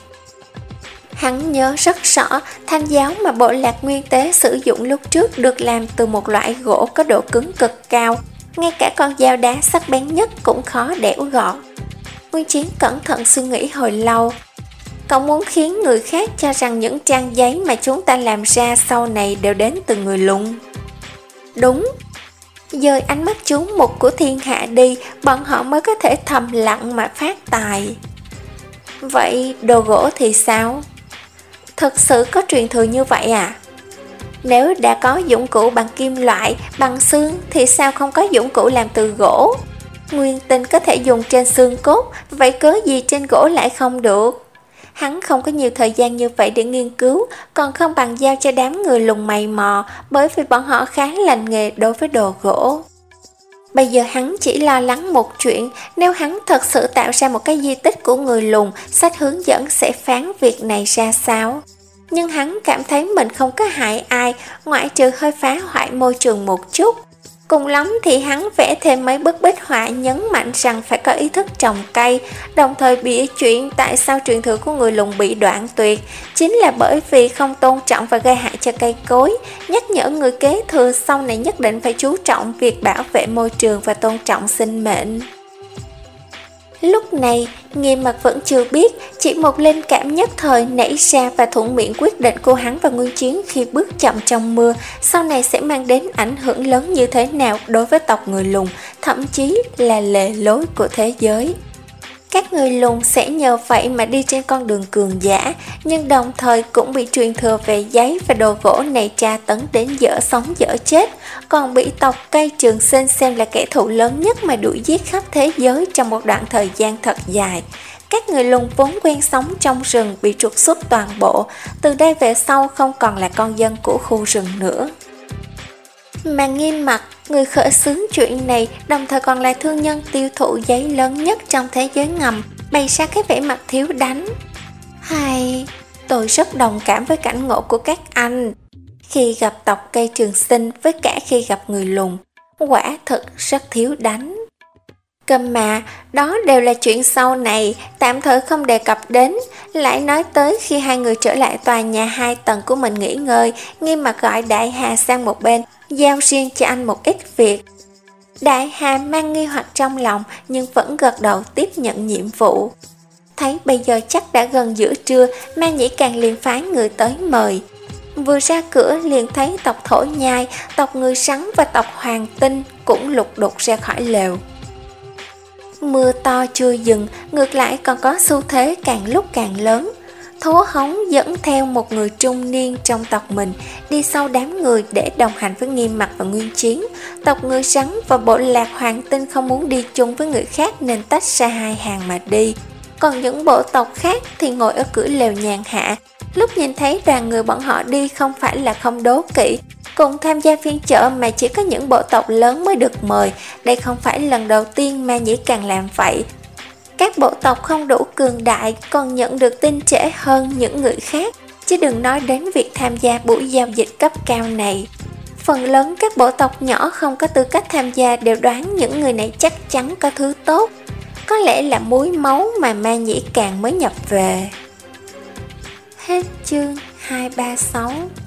Hắn nhớ rất rõ, thanh giáo mà bộ lạc Nguyên Tế sử dụng lúc trước được làm từ một loại gỗ có độ cứng cực cao, ngay cả con dao đá sắc bén nhất cũng khó đẽo gọt. Nguyên Chiến cẩn thận suy nghĩ hồi lâu. Cậu muốn khiến người khác cho rằng những trang giấy mà chúng ta làm ra sau này đều đến từ người lùn. Đúng. Dời ánh mắt chú mục của thiên hạ đi, bọn họ mới có thể thầm lặng mà phát tài. Vậy đồ gỗ thì sao? Thực sự có truyền thừa như vậy à? Nếu đã có dụng cụ bằng kim loại, bằng xương thì sao không có dụng cụ làm từ gỗ? Nguyên tinh có thể dùng trên xương cốt, vậy cớ gì trên gỗ lại không được? Hắn không có nhiều thời gian như vậy để nghiên cứu, còn không bằng giao cho đám người lùn mày mò, bởi vì bọn họ khá lành nghề đối với đồ gỗ. Bây giờ hắn chỉ lo lắng một chuyện, nếu hắn thật sự tạo ra một cái di tích của người lùn, sách hướng dẫn sẽ phán việc này ra sao? Nhưng hắn cảm thấy mình không có hại ai, ngoại trừ hơi phá hoại môi trường một chút. Cùng lắm thì hắn vẽ thêm mấy bức bích họa nhấn mạnh rằng phải có ý thức trồng cây, đồng thời bịa chuyện tại sao truyền thừa của người lùn bị đoạn tuyệt, chính là bởi vì không tôn trọng và gây hại cho cây cối, nhắc nhở người kế thừa sau này nhất định phải chú trọng việc bảo vệ môi trường và tôn trọng sinh mệnh. Lúc này, Nghiêm Mặt vẫn chưa biết, chỉ một linh cảm nhất thời nảy ra và thuận miệng quyết định của hắn và Nguyên Chiến khi bước chậm trong mưa, sau này sẽ mang đến ảnh hưởng lớn như thế nào đối với tộc người lùn, thậm chí là lề lối của thế giới. Các người lùn sẽ nhờ vậy mà đi trên con đường cường giả, nhưng đồng thời cũng bị truyền thừa về giấy và đồ gỗ này tra tấn đến dở sống dở chết, còn bị tộc cây Trường Sinh xem là kẻ thù lớn nhất mà đuổi giết khắp thế giới trong một đoạn thời gian thật dài. Các người lùn vốn quen sống trong rừng bị trục xuất toàn bộ, từ đây về sau không còn là con dân của khu rừng nữa. Mà Nghiêm Mặt, người khởi xướng chuyện này, đồng thời còn là thương nhân tiêu thụ giấy lớn nhất trong thế giới ngầm, bày ra cái vẻ mặt thiếu đánh. Hay, tôi rất đồng cảm với cảnh ngộ của các anh. Khi gặp tộc cây Trường Sinh với cả khi gặp người lùn, quả thực rất thiếu đánh. Cầm mà, đó đều là chuyện sau này, tạm thời không đề cập đến. Lại nói tới khi hai người trở lại tòa nhà hai tầng của mình nghỉ ngơi, Nghiêm Mặt gọi Đại Hà sang một bên, giao riêng cho anh một ít việc. Đại Hà mang nghi hoặc trong lòng nhưng vẫn gật đầu tiếp nhận nhiệm vụ. Thấy bây giờ chắc đã gần giữa trưa, Mang Nhĩ Càng liền phái người tới mời. Vừa ra cửa liền thấy tộc Thổ Nhai, tộc Người Sắn và tộc Hoàng Tinh cũng lục đục ra khỏi lều. Mưa to chưa dừng, ngược lại còn có xu thế càng lúc càng lớn. Thố Hống dẫn theo một người trung niên trong tộc mình đi sau đám người để đồng hành với Nghiêm Mặc và Nguyên Chiến. Tộc người Rắn và bộ lạc Hoàng Tinh không muốn đi chung với người khác nên tách ra hai hàng mà đi. Còn những bộ tộc khác thì ngồi ở cửa lều nhàn hạ. Lúc nhìn thấy đoàn người bọn họ đi không phải là không đố kỵ, cùng tham gia phiên chợ mà chỉ có những bộ tộc lớn mới được mời. Đây không phải lần đầu tiên Ma Nhĩ Càng làm vậy. Các bộ tộc không đủ cường đại còn nhận được tin trễ hơn những người khác, chứ đừng nói đến việc tham gia buổi giao dịch cấp cao này. Phần lớn các bộ tộc nhỏ không có tư cách tham gia đều đoán những người này chắc chắn có thứ tốt. Có lẽ là muối máu mà Ma Nhĩ Càng mới nhập về. Hết chương hai ba sáu.